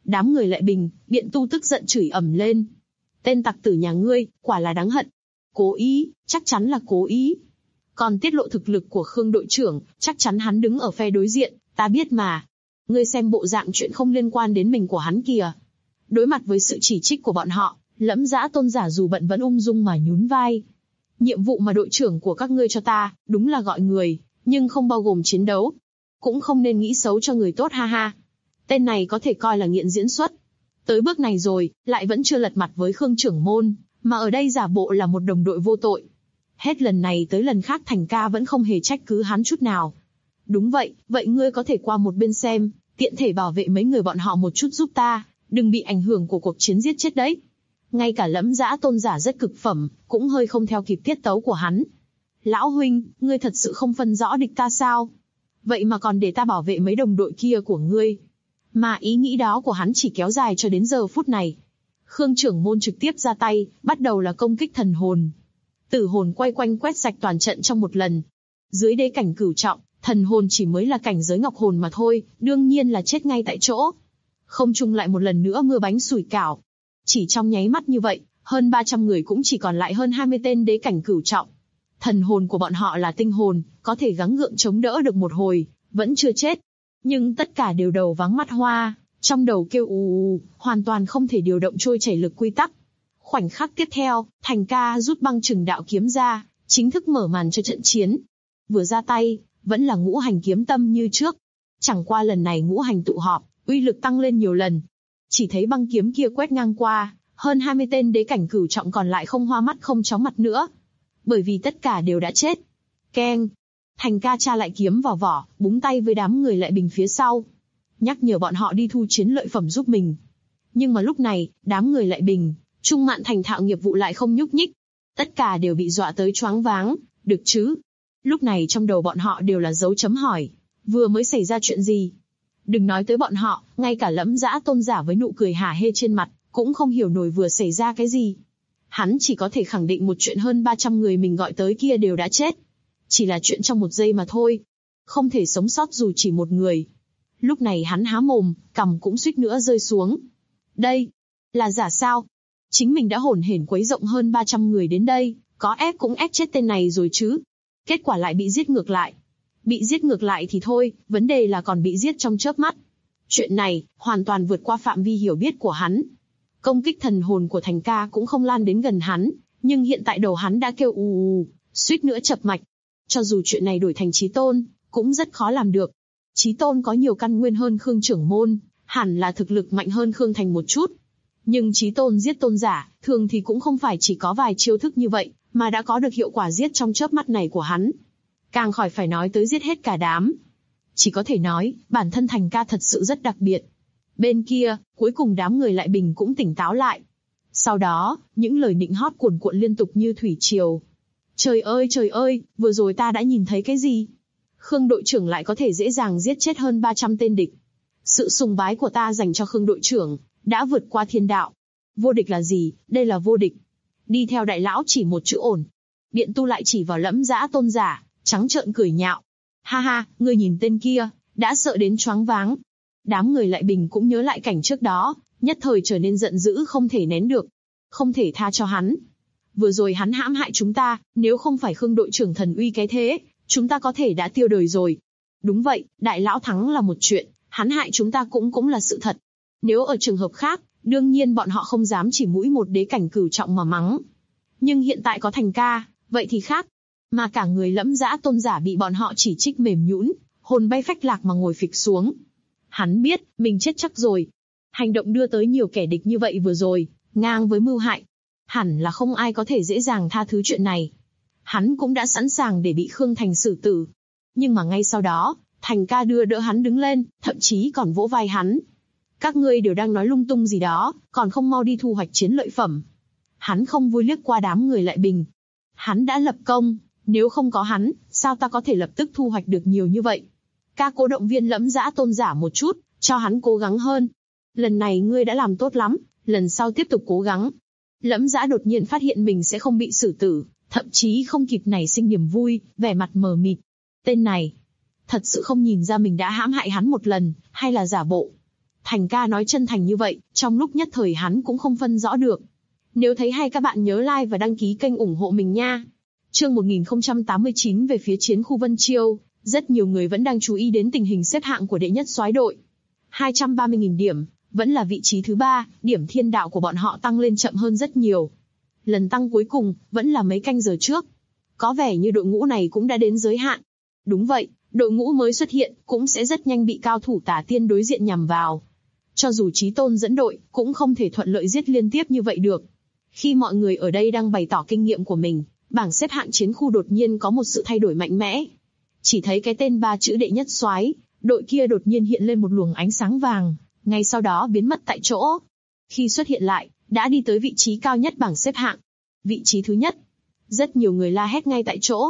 Đám người lại bình, Biện Tu tức giận chửi ầm lên. Tên tặc tử nhà ngươi, quả là đáng hận. Cố ý, chắc chắn là cố ý. Còn tiết lộ thực lực của Khương đội trưởng, chắc chắn hắn đứng ở phe đối diện, ta biết mà. Ngươi xem bộ dạng chuyện không liên quan đến mình của hắn kìa. Đối mặt với sự chỉ trích của bọn họ, Lẫm Dã Tôn giả dù bận vẫn ung dung mà nhún vai. Nhiệm vụ mà đội trưởng của các ngươi cho ta, đúng là gọi người, nhưng không bao gồm chiến đấu. Cũng không nên nghĩ xấu cho người tốt ha ha. Tên này có thể coi là nghiện diễn xuất. Tới bước này rồi, lại vẫn chưa lật mặt với Khương trưởng môn, mà ở đây giả bộ là một đồng đội vô tội. Hết lần này tới lần khác Thành ca vẫn không hề trách cứ hắn chút nào. Đúng vậy, vậy ngươi có thể qua một bên xem, tiện thể bảo vệ mấy người bọn họ một chút giúp ta, đừng bị ảnh hưởng của cuộc chiến giết chết đấy. Ngay cả Lẫm Dã Tôn giả rất cực phẩm, cũng hơi không theo kịp tiết tấu của hắn. Lão huynh, ngươi thật sự không phân rõ địch ta sao? Vậy mà còn để ta bảo vệ mấy đồng đội kia của ngươi. Mà ý nghĩ đó của hắn chỉ kéo dài cho đến giờ phút này. Khương trưởng môn trực tiếp ra tay, bắt đầu là công kích thần hồn. Tử hồn quay quanh quét sạch toàn trận trong một lần. Dưới đế cảnh cửu trọng, thần hồn chỉ mới là cảnh giới ngọc hồn mà thôi, đương nhiên là chết ngay tại chỗ. Không trung lại một lần nữa mưa bánh sủi cảo. Chỉ trong nháy mắt như vậy, hơn 300 người cũng chỉ còn lại hơn 20 tên đế cảnh cửu trọng. Thần hồn của bọn họ là tinh hồn, có thể gắng gượng chống đỡ được một hồi, vẫn chưa chết. Nhưng tất cả đều đầu váng mắt hoa, trong đầu kêu ù, hoàn toàn không thể điều động trôi chảy lực quy tắc. Khoảnh khắc tiếp theo, Thành ca rút băng chừng đạo kiếm ra, chính thức mở màn cho trận chiến. Vừa ra tay, vẫn là ngũ hành kiếm tâm như trước. Chẳng qua lần này ngũ hành tụ họp, uy lực tăng lên nhiều lần. Chỉ thấy băng kiếm kia quét ngang qua, hơn 20 tên đế cảnh cửu trọng còn lại không hoa mắt không chóng mặt nữa. Bởi vì tất cả đều đã chết. Keng! Thành ca tra lại kiếm vào vỏ, búng tay với đám người lại bình phía sau. Nhắc nhở bọn họ đi thu chiến lợi phẩm giúp mình. Nhưng mà lúc này, đám người lại bình, Trung Mạn thành thạo nghiệp vụ lại không nhúc nhích. Tất cả đều bị dọa tới choáng váng, được chứ? Lúc này trong đầu bọn họ đều là dấu chấm hỏi. Vừa mới xảy ra chuyện gì? Đừng nói tới bọn họ, ngay cả Lẫm Dã Tôn giả với nụ cười hả hê trên mặt, cũng không hiểu nổi vừa xảy ra cái gì. Hắn chỉ có thể khẳng định một chuyện hơn 300 người mình gọi tới kia đều đã chết. Chỉ là chuyện trong một giây mà thôi. Không thể sống sót dù chỉ một người. Lúc này hắn há mồm, cằm cũng suýt nữa rơi xuống. Đây, là giả sao? Chính mình đã hổn hển quấy rộng hơn 300 người đến đây, có ép cũng ép chết tên này rồi chứ. Kết quả lại bị giết ngược lại. Bị giết ngược lại thì thôi, vấn đề là còn bị giết trong chớp mắt. Chuyện này, hoàn toàn vượt qua phạm vi hiểu biết của hắn. Công kích thần hồn của Thành ca cũng không lan đến gần hắn, nhưng hiện tại đầu hắn đã kêu ù, suýt nữa chập mạch. Cho dù chuyện này đổi thành Chí Tôn, cũng rất khó làm được. Chí Tôn có nhiều căn nguyên hơn Khương trưởng môn, hẳn là thực lực mạnh hơn Khương Thành một chút. Nhưng Chí Tôn giết tôn giả, thường thì cũng không phải chỉ có vài chiêu thức như vậy, mà đã có được hiệu quả giết trong chớp mắt này của hắn. Càng khỏi phải nói tới giết hết cả đám. Chỉ có thể nói, bản thân Thành ca thật sự rất đặc biệt. Bên kia, cuối cùng đám người lại bình cũng tỉnh táo lại. Sau đó, những lời nịnh hót cuồn cuộn liên tục như thủy triều. Trời ơi, vừa rồi ta đã nhìn thấy cái gì? Khương đội trưởng lại có thể dễ dàng giết chết hơn 300 tên địch. Sự sùng bái của ta dành cho Khương đội trưởng, đã vượt qua thiên đạo. Vô địch là gì? Đây là vô địch. Đi theo đại lão chỉ một chữ ổn. Biện Tu lại chỉ vào Lẫm Dã Tôn giả, trắng trợn cười nhạo. Ha ha, ngươi nhìn tên kia, đã sợ đến choáng váng. Đám người lại bình cũng nhớ lại cảnh trước đó, nhất thời trở nên giận dữ không thể nén được. Không thể tha cho hắn. Vừa rồi hắn hãm hại chúng ta, nếu không phải Khương đội trưởng thần uy cái thế, chúng ta có thể đã tiêu đời rồi. Đúng vậy, đại lão thắng là một chuyện, hắn hại chúng ta cũng là sự thật. Nếu ở trường hợp khác, đương nhiên bọn họ không dám chỉ mũi một đế cảnh cửu trọng mà mắng. Nhưng hiện tại có Thành ca, vậy thì khác. Mà cả người Lẫm Dã Tôn giả bị bọn họ chỉ trích mềm nhũn, hồn bay phách lạc mà ngồi phịch xuống. Hắn biết, mình chết chắc rồi. Hành động đưa tới nhiều kẻ địch như vậy vừa rồi, ngang với mưu hại. Hẳn là không ai có thể dễ dàng tha thứ chuyện này. Hắn cũng đã sẵn sàng để bị Khương Thành xử tử. Nhưng mà ngay sau đó, Thành ca đưa đỡ hắn đứng lên, thậm chí còn vỗ vai hắn. Các ngươi đều đang nói lung tung gì đó, còn không mau đi thu hoạch chiến lợi phẩm. Hắn không vui liếc qua đám người lại bình. Hắn đã lập công, nếu không có hắn, sao ta có thể lập tức thu hoạch được nhiều như vậy? Ca cố động viên Lẫm Dã Tôn giả một chút, cho hắn cố gắng hơn. Lần này ngươi đã làm tốt lắm, lần sau tiếp tục cố gắng. Lẫm Dã đột nhiên phát hiện mình sẽ không bị xử tử, thậm chí không kịp nảy sinh niềm vui, vẻ mặt mờ mịt. Tên này, thật sự không nhìn ra mình đã hãm hại hắn một lần, hay là giả bộ. Thành ca nói chân thành như vậy, trong lúc nhất thời hắn cũng không phân rõ được. Nếu thấy hay các bạn nhớ like và đăng ký kênh ủng hộ mình nha. Chương 1089 về phía chiến khu Vân Chiêu, rất nhiều người vẫn đang chú ý đến tình hình xếp hạng của đệ nhất soái đội. 230.000 điểm, vẫn là vị trí thứ 3, điểm thiên đạo của bọn họ tăng lên chậm hơn rất nhiều. Lần tăng cuối cùng, vẫn là mấy canh giờ trước. Có vẻ như đội ngũ này cũng đã đến giới hạn. Đúng vậy, đội ngũ mới xuất hiện, cũng sẽ rất nhanh bị cao thủ Tả Tiên đối diện nhằm vào. Cho dù Chí Tôn dẫn đội, cũng không thể thuận lợi giết liên tiếp như vậy được. Khi mọi người ở đây đang bày tỏ kinh nghiệm của mình, bảng xếp hạng chiến khu đột nhiên có một sự thay đổi mạnh mẽ. Chỉ thấy cái tên 3 chữ đệ nhất soái, đội kia đột nhiên hiện lên một luồng ánh sáng vàng, ngay sau đó biến mất tại chỗ. Khi xuất hiện lại, đã đi tới vị trí cao nhất bảng xếp hạng. Vị trí thứ nhất. Rất nhiều người la hét ngay tại chỗ.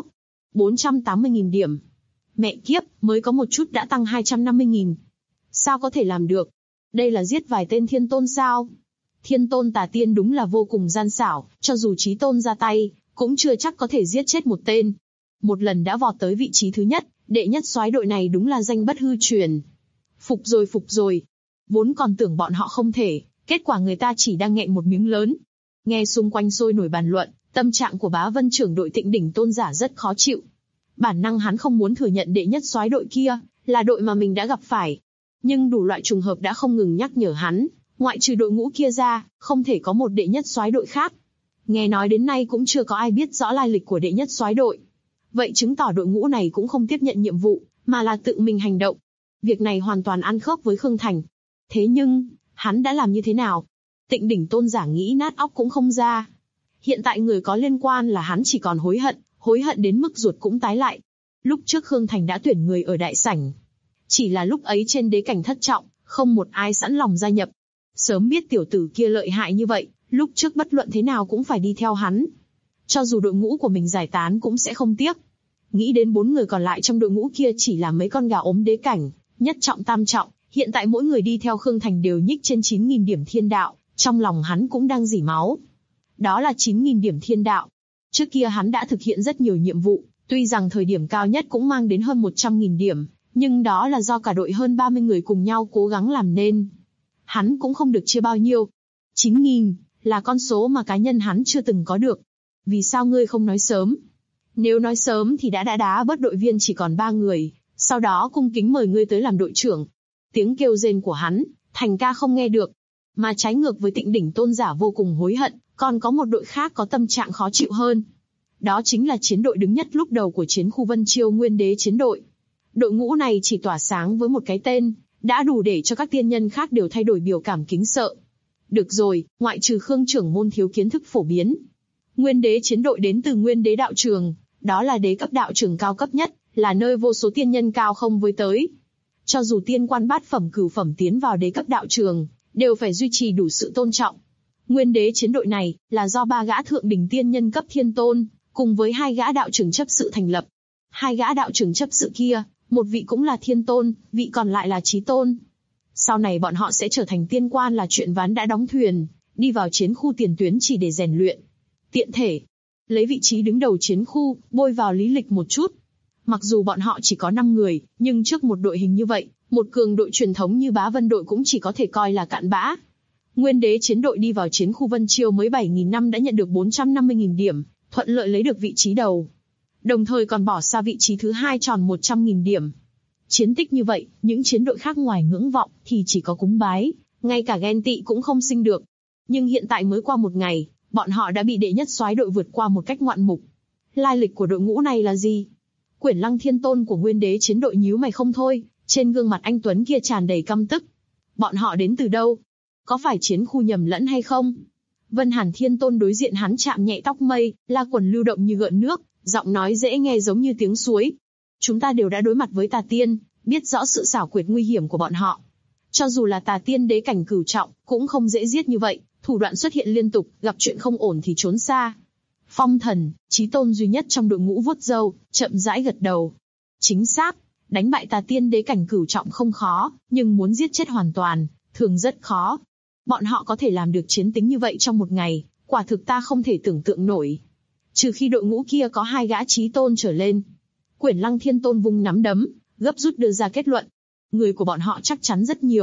480.000 điểm. Mẹ kiếp, mới có một chút đã tăng 250.000. Sao có thể làm được? Đây là giết vài tên thiên tôn sao? Thiên tôn Tà Tiên đúng là vô cùng gian xảo, cho dù Chí Tôn ra tay, cũng chưa chắc có thể giết chết một tên. Một lần đã vọt tới vị trí thứ nhất, đệ nhất soái đội này đúng là danh bất hư truyền. Phục rồi. Vốn còn tưởng bọn họ không thể, kết quả người ta chỉ đang nghẹn một miếng lớn. Nghe xung quanh sôi nổi bàn luận, tâm trạng của Bá Vân trưởng đội Tịnh Đỉnh Tôn giả rất khó chịu. Bản năng hắn không muốn thừa nhận đệ nhất soái đội kia là đội mà mình đã gặp phải. Nhưng đủ loại trùng hợp đã không ngừng nhắc nhở hắn, ngoại trừ đội ngũ kia ra, không thể có một đệ nhất soái đội khác. Nghe nói đến nay cũng chưa có ai biết rõ lai lịch của đệ nhất soái đội. Vậy chứng tỏ đội ngũ này cũng không tiếp nhận nhiệm vụ, mà là tự mình hành động. Việc này hoàn toàn ăn khớp với Khương Thành. Thế nhưng, hắn đã làm như thế nào? Tịnh Đỉnh Tôn giả nghĩ nát óc cũng không ra. Hiện tại người có liên quan là hắn chỉ còn hối hận đến mức ruột cũng tái lại. Lúc trước Khương Thành đã tuyển người ở đại sảnh. Chỉ là lúc ấy trên đế cảnh thất trọng, không một ai sẵn lòng gia nhập. Sớm biết tiểu tử kia lợi hại như vậy, lúc trước bất luận thế nào cũng phải đi theo hắn. Cho dù đội ngũ của mình giải tán cũng sẽ không tiếc. Nghĩ đến 4 người còn lại trong đội ngũ kia chỉ là mấy con gà ốm đế cảnh, nhất trọng tam trọng, hiện tại mỗi người đi theo Khương Thành đều nhích trên 9.000 điểm thiên đạo, trong lòng hắn cũng đang rỉ máu. Đó là 9.000 điểm thiên đạo. Trước kia hắn đã thực hiện rất nhiều nhiệm vụ, tuy rằng thời điểm cao nhất cũng mang đến hơn 100.000 điểm, nhưng đó là do cả đội hơn 30 người cùng nhau cố gắng làm nên. Hắn cũng không được chia bao nhiêu. 9.000 là con số mà cá nhân hắn chưa từng có được. Vì sao ngươi không nói sớm? Nếu nói sớm thì đã đá bớt đội viên chỉ còn 3 người, sau đó cung kính mời ngươi tới làm đội trưởng. Tiếng kêu rên của hắn, Thành ca không nghe được. Mà trái ngược với Tịnh Đỉnh Tôn giả vô cùng hối hận, còn có một đội khác có tâm trạng khó chịu hơn. Đó chính là chiến đội đứng nhất lúc đầu của chiến khu Vân Chiêu Nguyên Đế chiến đội. Đội ngũ này chỉ tỏa sáng với một cái tên, đã đủ để cho các tiên nhân khác đều thay đổi biểu cảm kính sợ. Được rồi, ngoại trừ Khương trưởng môn thiếu kiến thức phổ biến. Nguyên Đế chiến đội đến từ Nguyên Đế đạo trường, đó là đế cấp đạo trường cao cấp nhất, là nơi vô số tiên nhân cao không với tới. Cho dù tiên quan bát phẩm cửu phẩm tiến vào đế cấp đạo trường, đều phải duy trì đủ sự tôn trọng. Nguyên Đế chiến đội này là do 3 gã thượng đỉnh tiên nhân cấp thiên tôn, cùng với 2 gã đạo trưởng chấp sự thành lập. 2 gã đạo trưởng chấp sự kia, một vị cũng là thiên tôn, vị còn lại là chí tôn. Sau này bọn họ sẽ trở thành tiên quan là chuyện ván đã đóng thuyền, đi vào chiến khu tiền tuyến chỉ để rèn luyện. Tiện thể, lấy vị trí đứng đầu chiến khu, bôi vào lý lịch một chút. Mặc dù bọn họ chỉ có 5 người, nhưng trước một đội hình như vậy, một cường đội truyền thống như Bá Vân đội cũng chỉ có thể coi là cạn bã. Nguyên Đế chiến đội đi vào chiến khu Vân Chiêu mới 7.000 năm đã nhận được 450.000 điểm, thuận lợi lấy được vị trí đầu. Đồng thời còn bỏ xa vị trí thứ 2 tròn 100.000 điểm. Chiến tích như vậy, những chiến đội khác ngoài ngưỡng vọng thì chỉ có cúng bái, ngay cả ghen tị cũng không sinh được. Nhưng hiện tại mới qua một ngày, bọn họ đã bị đệ nhất soái đội vượt qua một cách ngoạn mục. Lai lịch của đội ngũ này là gì? Quyển Lăng Thiên Tôn của Nguyên Đế chiến đội nhíu mày không thôi, trên gương mặt anh tuấn kia tràn đầy căm tức. Bọn họ đến từ đâu? Có phải chiến khu nhầm lẫn hay không? Vân Hàn Thiên Tôn đối diện hắn chạm nhẹ tóc mây, la quần lưu động như gợn nước, giọng nói dễ nghe giống như tiếng suối. Chúng ta đều đã đối mặt với Tà Tiên, biết rõ sự xảo quyệt nguy hiểm của bọn họ. Cho dù là Tà Tiên đế cảnh cửu trọng, cũng không dễ giết như vậy, thủ đoạn xuất hiện liên tục, gặp chuyện không ổn thì trốn xa. Phong Thần, chí tôn duy nhất trong đội ngũ vuốt râu, chậm rãi gật đầu. Chính xác, đánh bại Tà Tiên đế cảnh cửu trọng không khó, nhưng muốn giết chết hoàn toàn, thường rất khó. Bọn họ có thể làm được chiến tính như vậy trong một ngày, quả thực ta không thể tưởng tượng nổi. Trừ khi đội ngũ kia có 2 gã chí tôn trở lên. Quyển Lăng Thiên Tôn vung nắm đấm, gấp rút đưa ra kết luận. Người của bọn họ chắc chắn rất nhiều,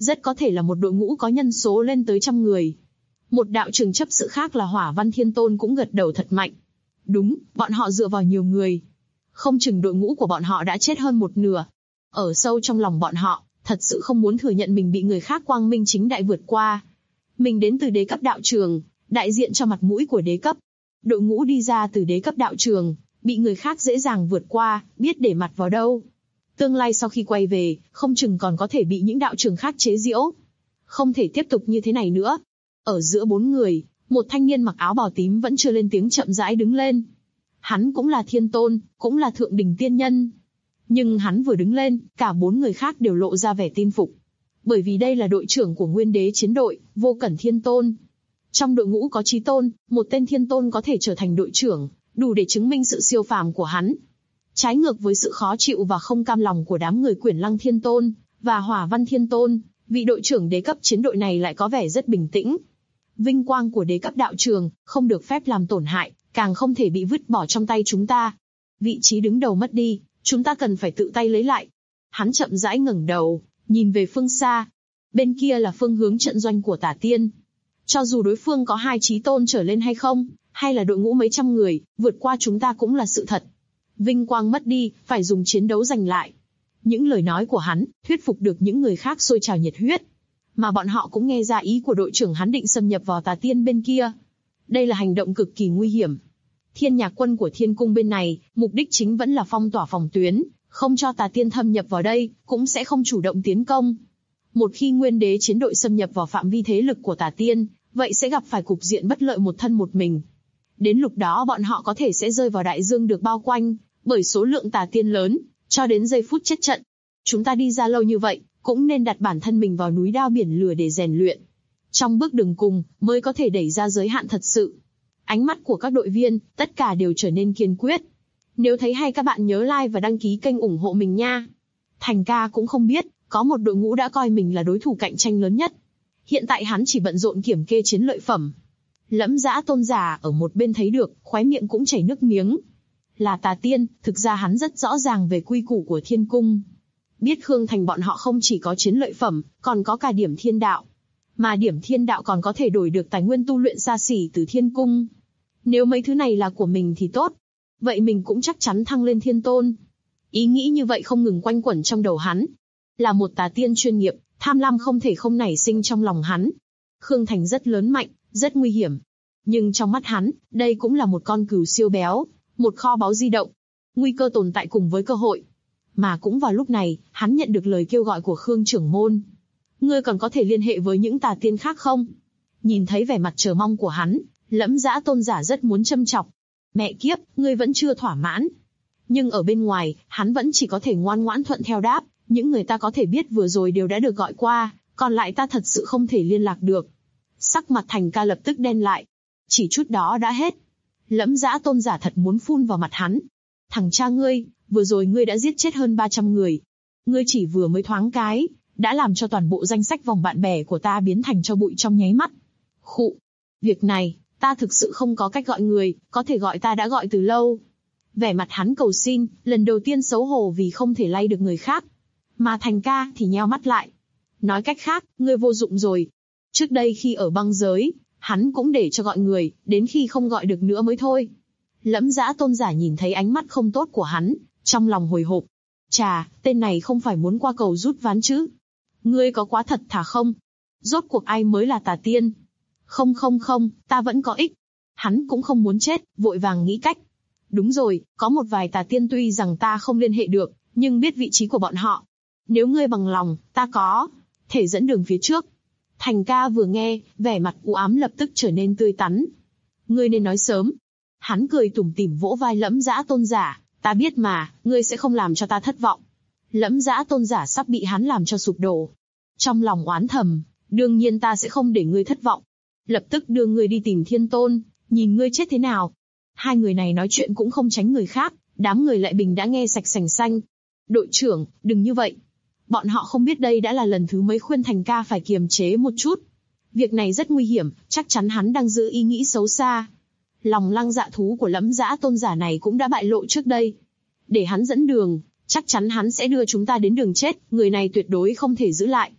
rất có thể là một đội ngũ có nhân số lên tới 100 người. Một đạo trưởng chấp sự khác là Hỏa Văn Thiên Tôn cũng gật đầu thật mạnh. Đúng, bọn họ dựa vào nhiều người. Không chừng đội ngũ của bọn họ đã chết hơn một nửa. Ở sâu trong lòng bọn họ, thật sự không muốn thừa nhận mình bị người khác quang minh chính đại vượt qua. Mình đến từ đế cấp đạo trường, đại diện cho mặt mũi của đế cấp. Đội ngũ đi ra từ đế cấp đạo trường, bị người khác dễ dàng vượt qua, biết để mặt vào đâu. Tương lai sau khi quay về, không chừng còn có thể bị những đạo trường khác chế giễu. Không thể tiếp tục như thế này nữa. Ở giữa 4 người, một thanh niên mặc áo bào tím vẫn chưa lên tiếng chậm rãi đứng lên. Hắn cũng là thiên tôn, cũng là thượng đỉnh tiên nhân. Nhưng hắn vừa đứng lên, cả 4 người khác đều lộ ra vẻ tin phục. Bởi vì đây là đội trưởng của Nguyên Đế chiến đội, Vô Cẩn Thiên Tôn. Trong đội ngũ có chí tôn, một tên thiên tôn có thể trở thành đội trưởng, đủ để chứng minh sự siêu phàm của hắn. Trái ngược với sự khó chịu và không cam lòng của đám người Quyển Lăng Thiên Tôn và Hỏa Văn Thiên Tôn, vị đội trưởng đế cấp chiến đội này lại có vẻ rất bình tĩnh. Vinh quang của đế cấp đạo trường không được phép làm tổn hại, càng không thể bị vứt bỏ trong tay chúng ta. Vị trí đứng đầu mất đi, chúng ta cần phải tự tay lấy lại. Hắn chậm rãi ngẩng đầu, nhìn về phương xa. Bên kia là phương hướng trận doanh của Tả Tiên. Cho dù đối phương có 2 chí tôn trở lên hay không, hay là đội ngũ mấy trăm người, vượt qua chúng ta cũng là sự thật. Vinh quang mất đi, phải dùng chiến đấu giành lại. Những lời nói của hắn, thuyết phục được những người khác sôi trào nhiệt huyết. Mà bọn họ cũng nghe ra ý của đội trưởng hắn định xâm nhập vào Tà Tiên bên kia. Đây là hành động cực kỳ nguy hiểm. Thiên Nhạc quân của Thiên Cung bên này, mục đích chính vẫn là phong tỏa phòng tuyến, không cho Tà Tiên thâm nhập vào đây, cũng sẽ không chủ động tiến công. Một khi Nguyên Đế chiến đội xâm nhập vào phạm vi thế lực của Tà Tiên, vậy sẽ gặp phải cục diện bất lợi một thân một mình. Đến lúc đó bọn họ có thể sẽ rơi vào đại dương được bao quanh bởi số lượng Tà Tiên lớn, cho đến giây phút chết trận. Chúng ta đi ra lâu như vậy, cũng nên đặt bản thân mình vào núi đao biển lửa để rèn luyện. Trong bước đường cùng, mới có thể đẩy ra giới hạn thật sự. Ánh mắt của các đội viên, tất cả đều trở nên kiên quyết. Nếu thấy hay các bạn nhớ like và đăng ký kênh ủng hộ mình nha. Thành ca cũng không biết, có một đội ngũ đã coi mình là đối thủ cạnh tranh lớn nhất. Hiện tại hắn chỉ bận rộn kiểm kê chiến lợi phẩm. Lẫm Dã tôn giả ở một bên thấy được, khóe miệng cũng chảy nước miếng. Là Tà Tiên, thực ra hắn rất rõ ràng về quy củ của Thiên Cung. Biết Khương Thành bọn họ không chỉ có chiến lợi phẩm, còn có cả điểm thiên đạo. Mà điểm thiên đạo còn có thể đổi được tài nguyên tu luyện xa xỉ từ Thiên Cung. Nếu mấy thứ này là của mình thì tốt. Vậy mình cũng chắc chắn thăng lên thiên tôn. Ý nghĩ như vậy không ngừng quanh quẩn trong đầu hắn. Là một Tà Tiên chuyên nghiệp, tham lam không thể không nảy sinh trong lòng hắn. Khương Thành rất lớn mạnh, rất nguy hiểm. Nhưng trong mắt hắn, đây cũng là một con cừu siêu béo, một kho báu di động. Nguy cơ tồn tại cùng với cơ hội. Mà cũng vào lúc này, hắn nhận được lời kêu gọi của Khương trưởng môn. Ngươi còn có thể liên hệ với những Tà Tiên khác không? Nhìn thấy vẻ mặt chờ mong của hắn, Lẫm Dã tôn giả rất muốn châm chọc. Mẹ kiếp, ngươi vẫn chưa thỏa mãn. Nhưng ở bên ngoài, hắn vẫn chỉ có thể ngoan ngoãn thuận theo đáp. Những người ta có thể biết vừa rồi đều đã được gọi qua, còn lại ta thật sự không thể liên lạc được. Sắc mặt Thành ca lập tức đen lại. Chỉ chút đó đã hết. Lẫm Dã tôn giả thật muốn phun vào mặt hắn. Thằng cha ngươi, vừa rồi ngươi đã giết chết hơn 300 người. Ngươi chỉ vừa mới thoáng cái, đã làm cho toàn bộ danh sách vòng bạn bè của ta biến thành tro bụi trong nháy mắt. Khụ. Việc này, ta thực sự không có cách gọi người, có thể gọi ta đã gọi từ lâu. Vẻ mặt hắn cầu xin, lần đầu tiên xấu hổ vì không thể lay được người khác. Mà Thành ca thì nheo mắt lại. Nói cách khác, ngươi vô dụng rồi. Trước đây khi ở băng giới, hắn cũng để cho gọi người, đến khi không gọi được nữa mới thôi. Lẫm Dã tôn giả nhìn thấy ánh mắt không tốt của hắn, trong lòng hồi hộp. Chà, tên này không phải muốn qua cầu rút ván chứ? Ngươi có quá thật thà không? Rốt cuộc ai mới là Tà Tiên? Không, ta vẫn có ích. Hắn cũng không muốn chết, vội vàng nghĩ cách. Đúng rồi, có một vài Tà Tiên tuy rằng ta không liên hệ được, nhưng biết vị trí của bọn họ. Nếu ngươi bằng lòng, ta có thể dẫn đường phía trước. Thành ca vừa nghe, vẻ mặt u ám lập tức trở nên tươi tắn. Ngươi nên nói sớm. Hắn cười tủm tỉm vỗ vai Lẫm Dã tôn giả, ta biết mà, ngươi sẽ không làm cho ta thất vọng. Lẫm Dã tôn giả sắp bị hắn làm cho sụp đổ. Trong lòng oán thầm, đương nhiên ta sẽ không để ngươi thất vọng. Lập tức đưa ngươi đi tìm Thiên Tôn, nhìn ngươi chết thế nào. Hai người này nói chuyện cũng không tránh người khác, đám người Lại Bình đã nghe sạch sành xanh. Đội trưởng, đừng như vậy. Bọn họ không biết đây đã là lần thứ mấy khuyên Thành ca phải kiềm chế một chút. Việc này rất nguy hiểm, chắc chắn hắn đang giữ ý nghĩ xấu xa. Lòng lăng dạ thú của Lẫm Dã tôn giả này cũng đã bại lộ trước đây. Để hắn dẫn đường, chắc chắn hắn sẽ đưa chúng ta đến đường chết, người này tuyệt đối không thể giữ lại.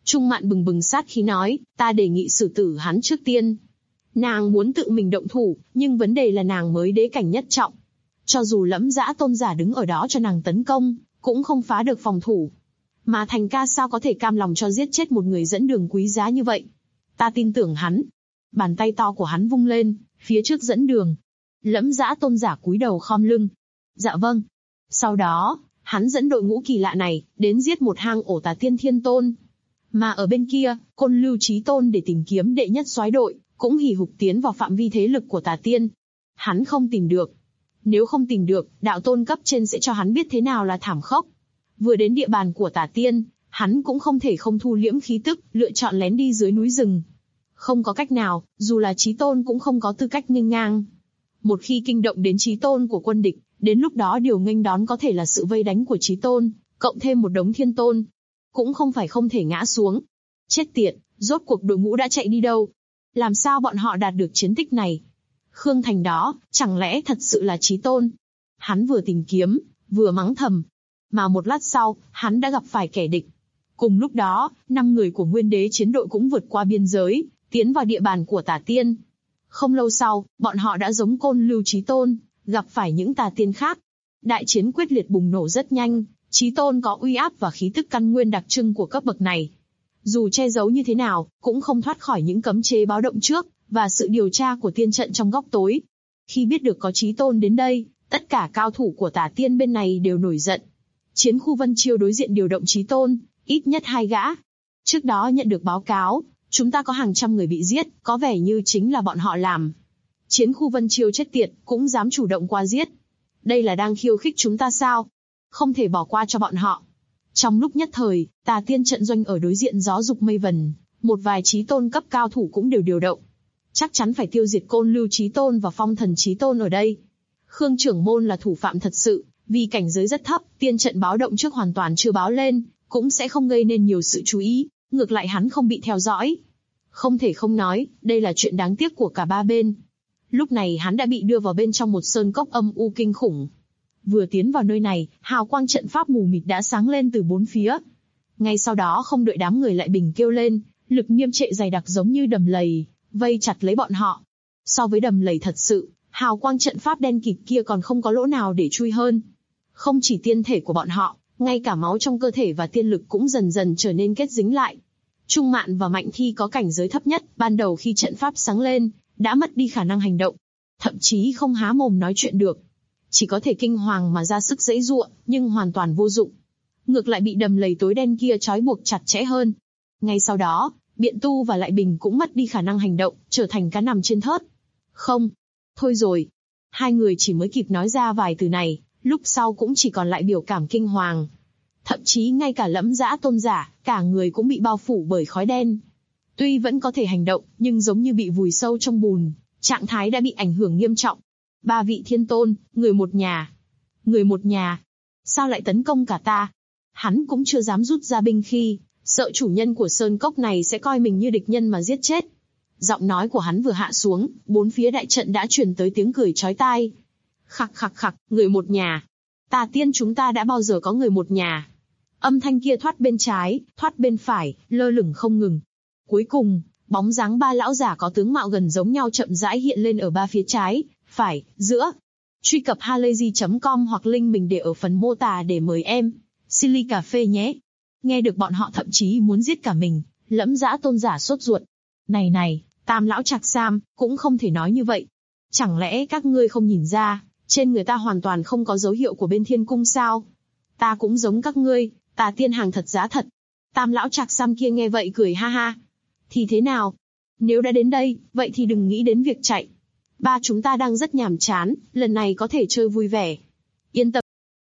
Trung Mạn bừng bừng sát khí nói, ta đề nghị xử tử hắn trước tiên. Nàng muốn tự mình động thủ, nhưng vấn đề là nàng mới đế cảnh nhất trọng. Cho dù Lẫm Dã tôn giả đứng ở đó cho nàng tấn công, cũng không phá được phòng thủ. Mà Thành ca sao có thể cam lòng cho giết chết một người dẫn đường quý giá như vậy? Ta tin tưởng hắn. Bàn tay to của hắn vung lên, phía trước dẫn đường. Lẫm Dã tôn giả cúi đầu khom lưng. Dạ vâng. Sau đó, hắn dẫn đội ngũ kỳ lạ này, đến giết một hang ổ Tà Tiên Thiên Tôn. Mà ở bên kia, Côn Lưu Chí Tôn để tìm kiếm đệ nhất soái đội, cũng hì hục tiến vào phạm vi thế lực của Tà Tiên. Hắn không tìm được. Nếu không tìm được, đạo tôn cấp trên sẽ cho hắn biết thế nào là thảm khốc. Vừa đến địa bàn của Tà Tiên, hắn cũng không thể không thu liễm khí tức, lựa chọn lén đi dưới núi rừng. Không có cách nào, dù là Chí Tôn cũng không có tư cách nghênh ngang. Một khi kinh động đến Chí Tôn của quân địch, đến lúc đó điều nghênh đón có thể là sự vây đánh của Chí Tôn, cộng thêm một đống Thiên Tôn. Cũng không phải không thể ngã xuống. Chết tiệt, rốt cuộc đội ngũ đã chạy đi đâu? Làm sao bọn họ đạt được chiến tích này? Khương Thành đó, chẳng lẽ thật sự là Chí Tôn? Hắn vừa tìm kiếm, vừa mắng thầm. Mà một lát sau, hắn đã gặp phải kẻ địch. Cùng lúc đó, 5 người của Nguyên Đế chiến đội cũng vượt qua biên giới, tiến vào địa bàn của Tà Tiên. Không lâu sau, bọn họ đã giống Côn Lưu Chí Tôn, gặp phải những Tà Tiên khác. Đại chiến quyết liệt bùng nổ rất nhanh, Chí Tôn có uy áp và khí tức căn nguyên đặc trưng của cấp bậc này. Dù che giấu như thế nào, cũng không thoát khỏi những cấm chế báo động trước, và sự điều tra của tiên trận trong góc tối. Khi biết được có Chí Tôn đến đây, tất cả cao thủ của Tà Tiên bên này đều nổi giận. Chiến khu Vân Chiêu đối diện điều động Chí Tôn, ít nhất 2 gã. Trước đó nhận được báo cáo, chúng ta có hàng trăm người bị giết, có vẻ như chính là bọn họ làm. Chiến khu Vân Chiêu chết tiệt, cũng dám chủ động qua giết. Đây là đang khiêu khích chúng ta sao? Không thể bỏ qua cho bọn họ. Trong lúc nhất thời, Tà Tiên trận doanh ở đối diện gió dục mây vần, một vài Chí Tôn cấp cao thủ cũng đều điều động. Chắc chắn phải tiêu diệt Côn Lưu Chí Tôn và Phong Thần Chí Tôn ở đây. Khương trưởng môn là thủ phạm thật sự, vì cảnh giới rất thấp, tiên trận báo động trước hoàn toàn chưa báo lên, cũng sẽ không gây nên nhiều sự chú ý, ngược lại hắn không bị theo dõi. Không thể không nói, đây là chuyện đáng tiếc của cả ba bên. Lúc này hắn đã bị đưa vào bên trong một sơn cốc âm u kinh khủng. Vừa tiến vào nơi này, hào quang trận pháp mù mịt đã sáng lên từ bốn phía. Ngay sau đó không đợi đám người lại bình kêu lên, lực nghiêm trệ dày đặc giống như đầm lầy, vây chặt lấy bọn họ. So với đầm lầy thật sự, hào quang trận pháp đen kịt kia còn không có lỗ nào để chui hơn. Không chỉ tiên thể của bọn họ, ngay cả máu trong cơ thể và tiên lực cũng dần dần trở nên kết dính lại. Trung Mạn và Mạnh Thi có cảnh giới thấp nhất, ban đầu khi trận pháp sáng lên, đã mất đi khả năng hành động, thậm chí không há mồm nói chuyện được. Chỉ có thể kinh hoàng mà ra sức giãy giụa, nhưng hoàn toàn vô dụng. Ngược lại bị đầm lầy tối đen kia trói buộc chặt chẽ hơn. Ngay sau đó, Biện Tu và Lại Bình cũng mất đi khả năng hành động, trở thành cá nằm trên thớt. Không, thôi rồi. Hai người chỉ mới kịp nói ra vài từ này, lúc sau cũng chỉ còn lại biểu cảm kinh hoàng. Thậm chí ngay cả Lẫm Dã tôn giả, cả người cũng bị bao phủ bởi khói đen. Tuy vẫn có thể hành động, nhưng giống như bị vùi sâu trong bùn, trạng thái đã bị ảnh hưởng nghiêm trọng. 3 vị thiên tôn, người một nhà. Người một nhà. Sao lại tấn công cả ta? Hắn cũng chưa dám rút ra binh khí, sợ chủ nhân của sơn cốc này sẽ coi mình như địch nhân mà giết chết. Giọng nói của hắn vừa hạ xuống, bốn phía đại trận đã truyền tới tiếng cười chói tai. Khặc khặc khặc, người một nhà. Tà Tiên chúng ta đã bao giờ có người một nhà. Âm thanh kia thoát bên trái, thoát bên phải, lơ lửng không ngừng. Cuối cùng, bóng dáng 3 lão giả có tướng mạo gần giống nhau chậm rãi hiện lên ở 3 phía trái, phải, giữa. Truy cập halayzi.com hoặc link mình để ở phần mô tả để mời em. Silly cà phê nhé. Nghe được bọn họ thậm chí muốn giết cả mình, Lẫm Dã tôn giả sốt ruột. Này, Tam lão Trạc Sam, cũng không thể nói như vậy. Chẳng lẽ các ngươi không nhìn ra, trên người ta hoàn toàn không có dấu hiệu của bên thiên cung sao? Ta cũng giống các ngươi, Tà Tiên hàng thật giá thật. Tam lão Trạc Sam kia nghe vậy cười ha ha. Thì thế nào? Nếu đã đến đây, vậy thì đừng nghĩ đến việc chạy. Ba chúng ta đang rất nhàm chán, lần này có thể chơi vui vẻ. Yên tâm.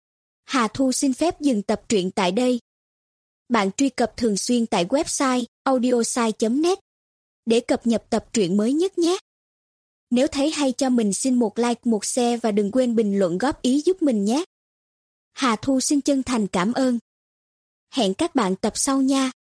Hà Thu xin phép dừng tập truyện tại đây. Bạn truy cập thường xuyên tại website audiosai.net để cập nhật tập truyện mới nhất nhé. Nếu thấy hay cho mình xin một like, một share và đừng quên bình luận góp ý giúp mình nhé. Hà Thu xin chân thành cảm ơn. Hẹn các bạn tập sau nha.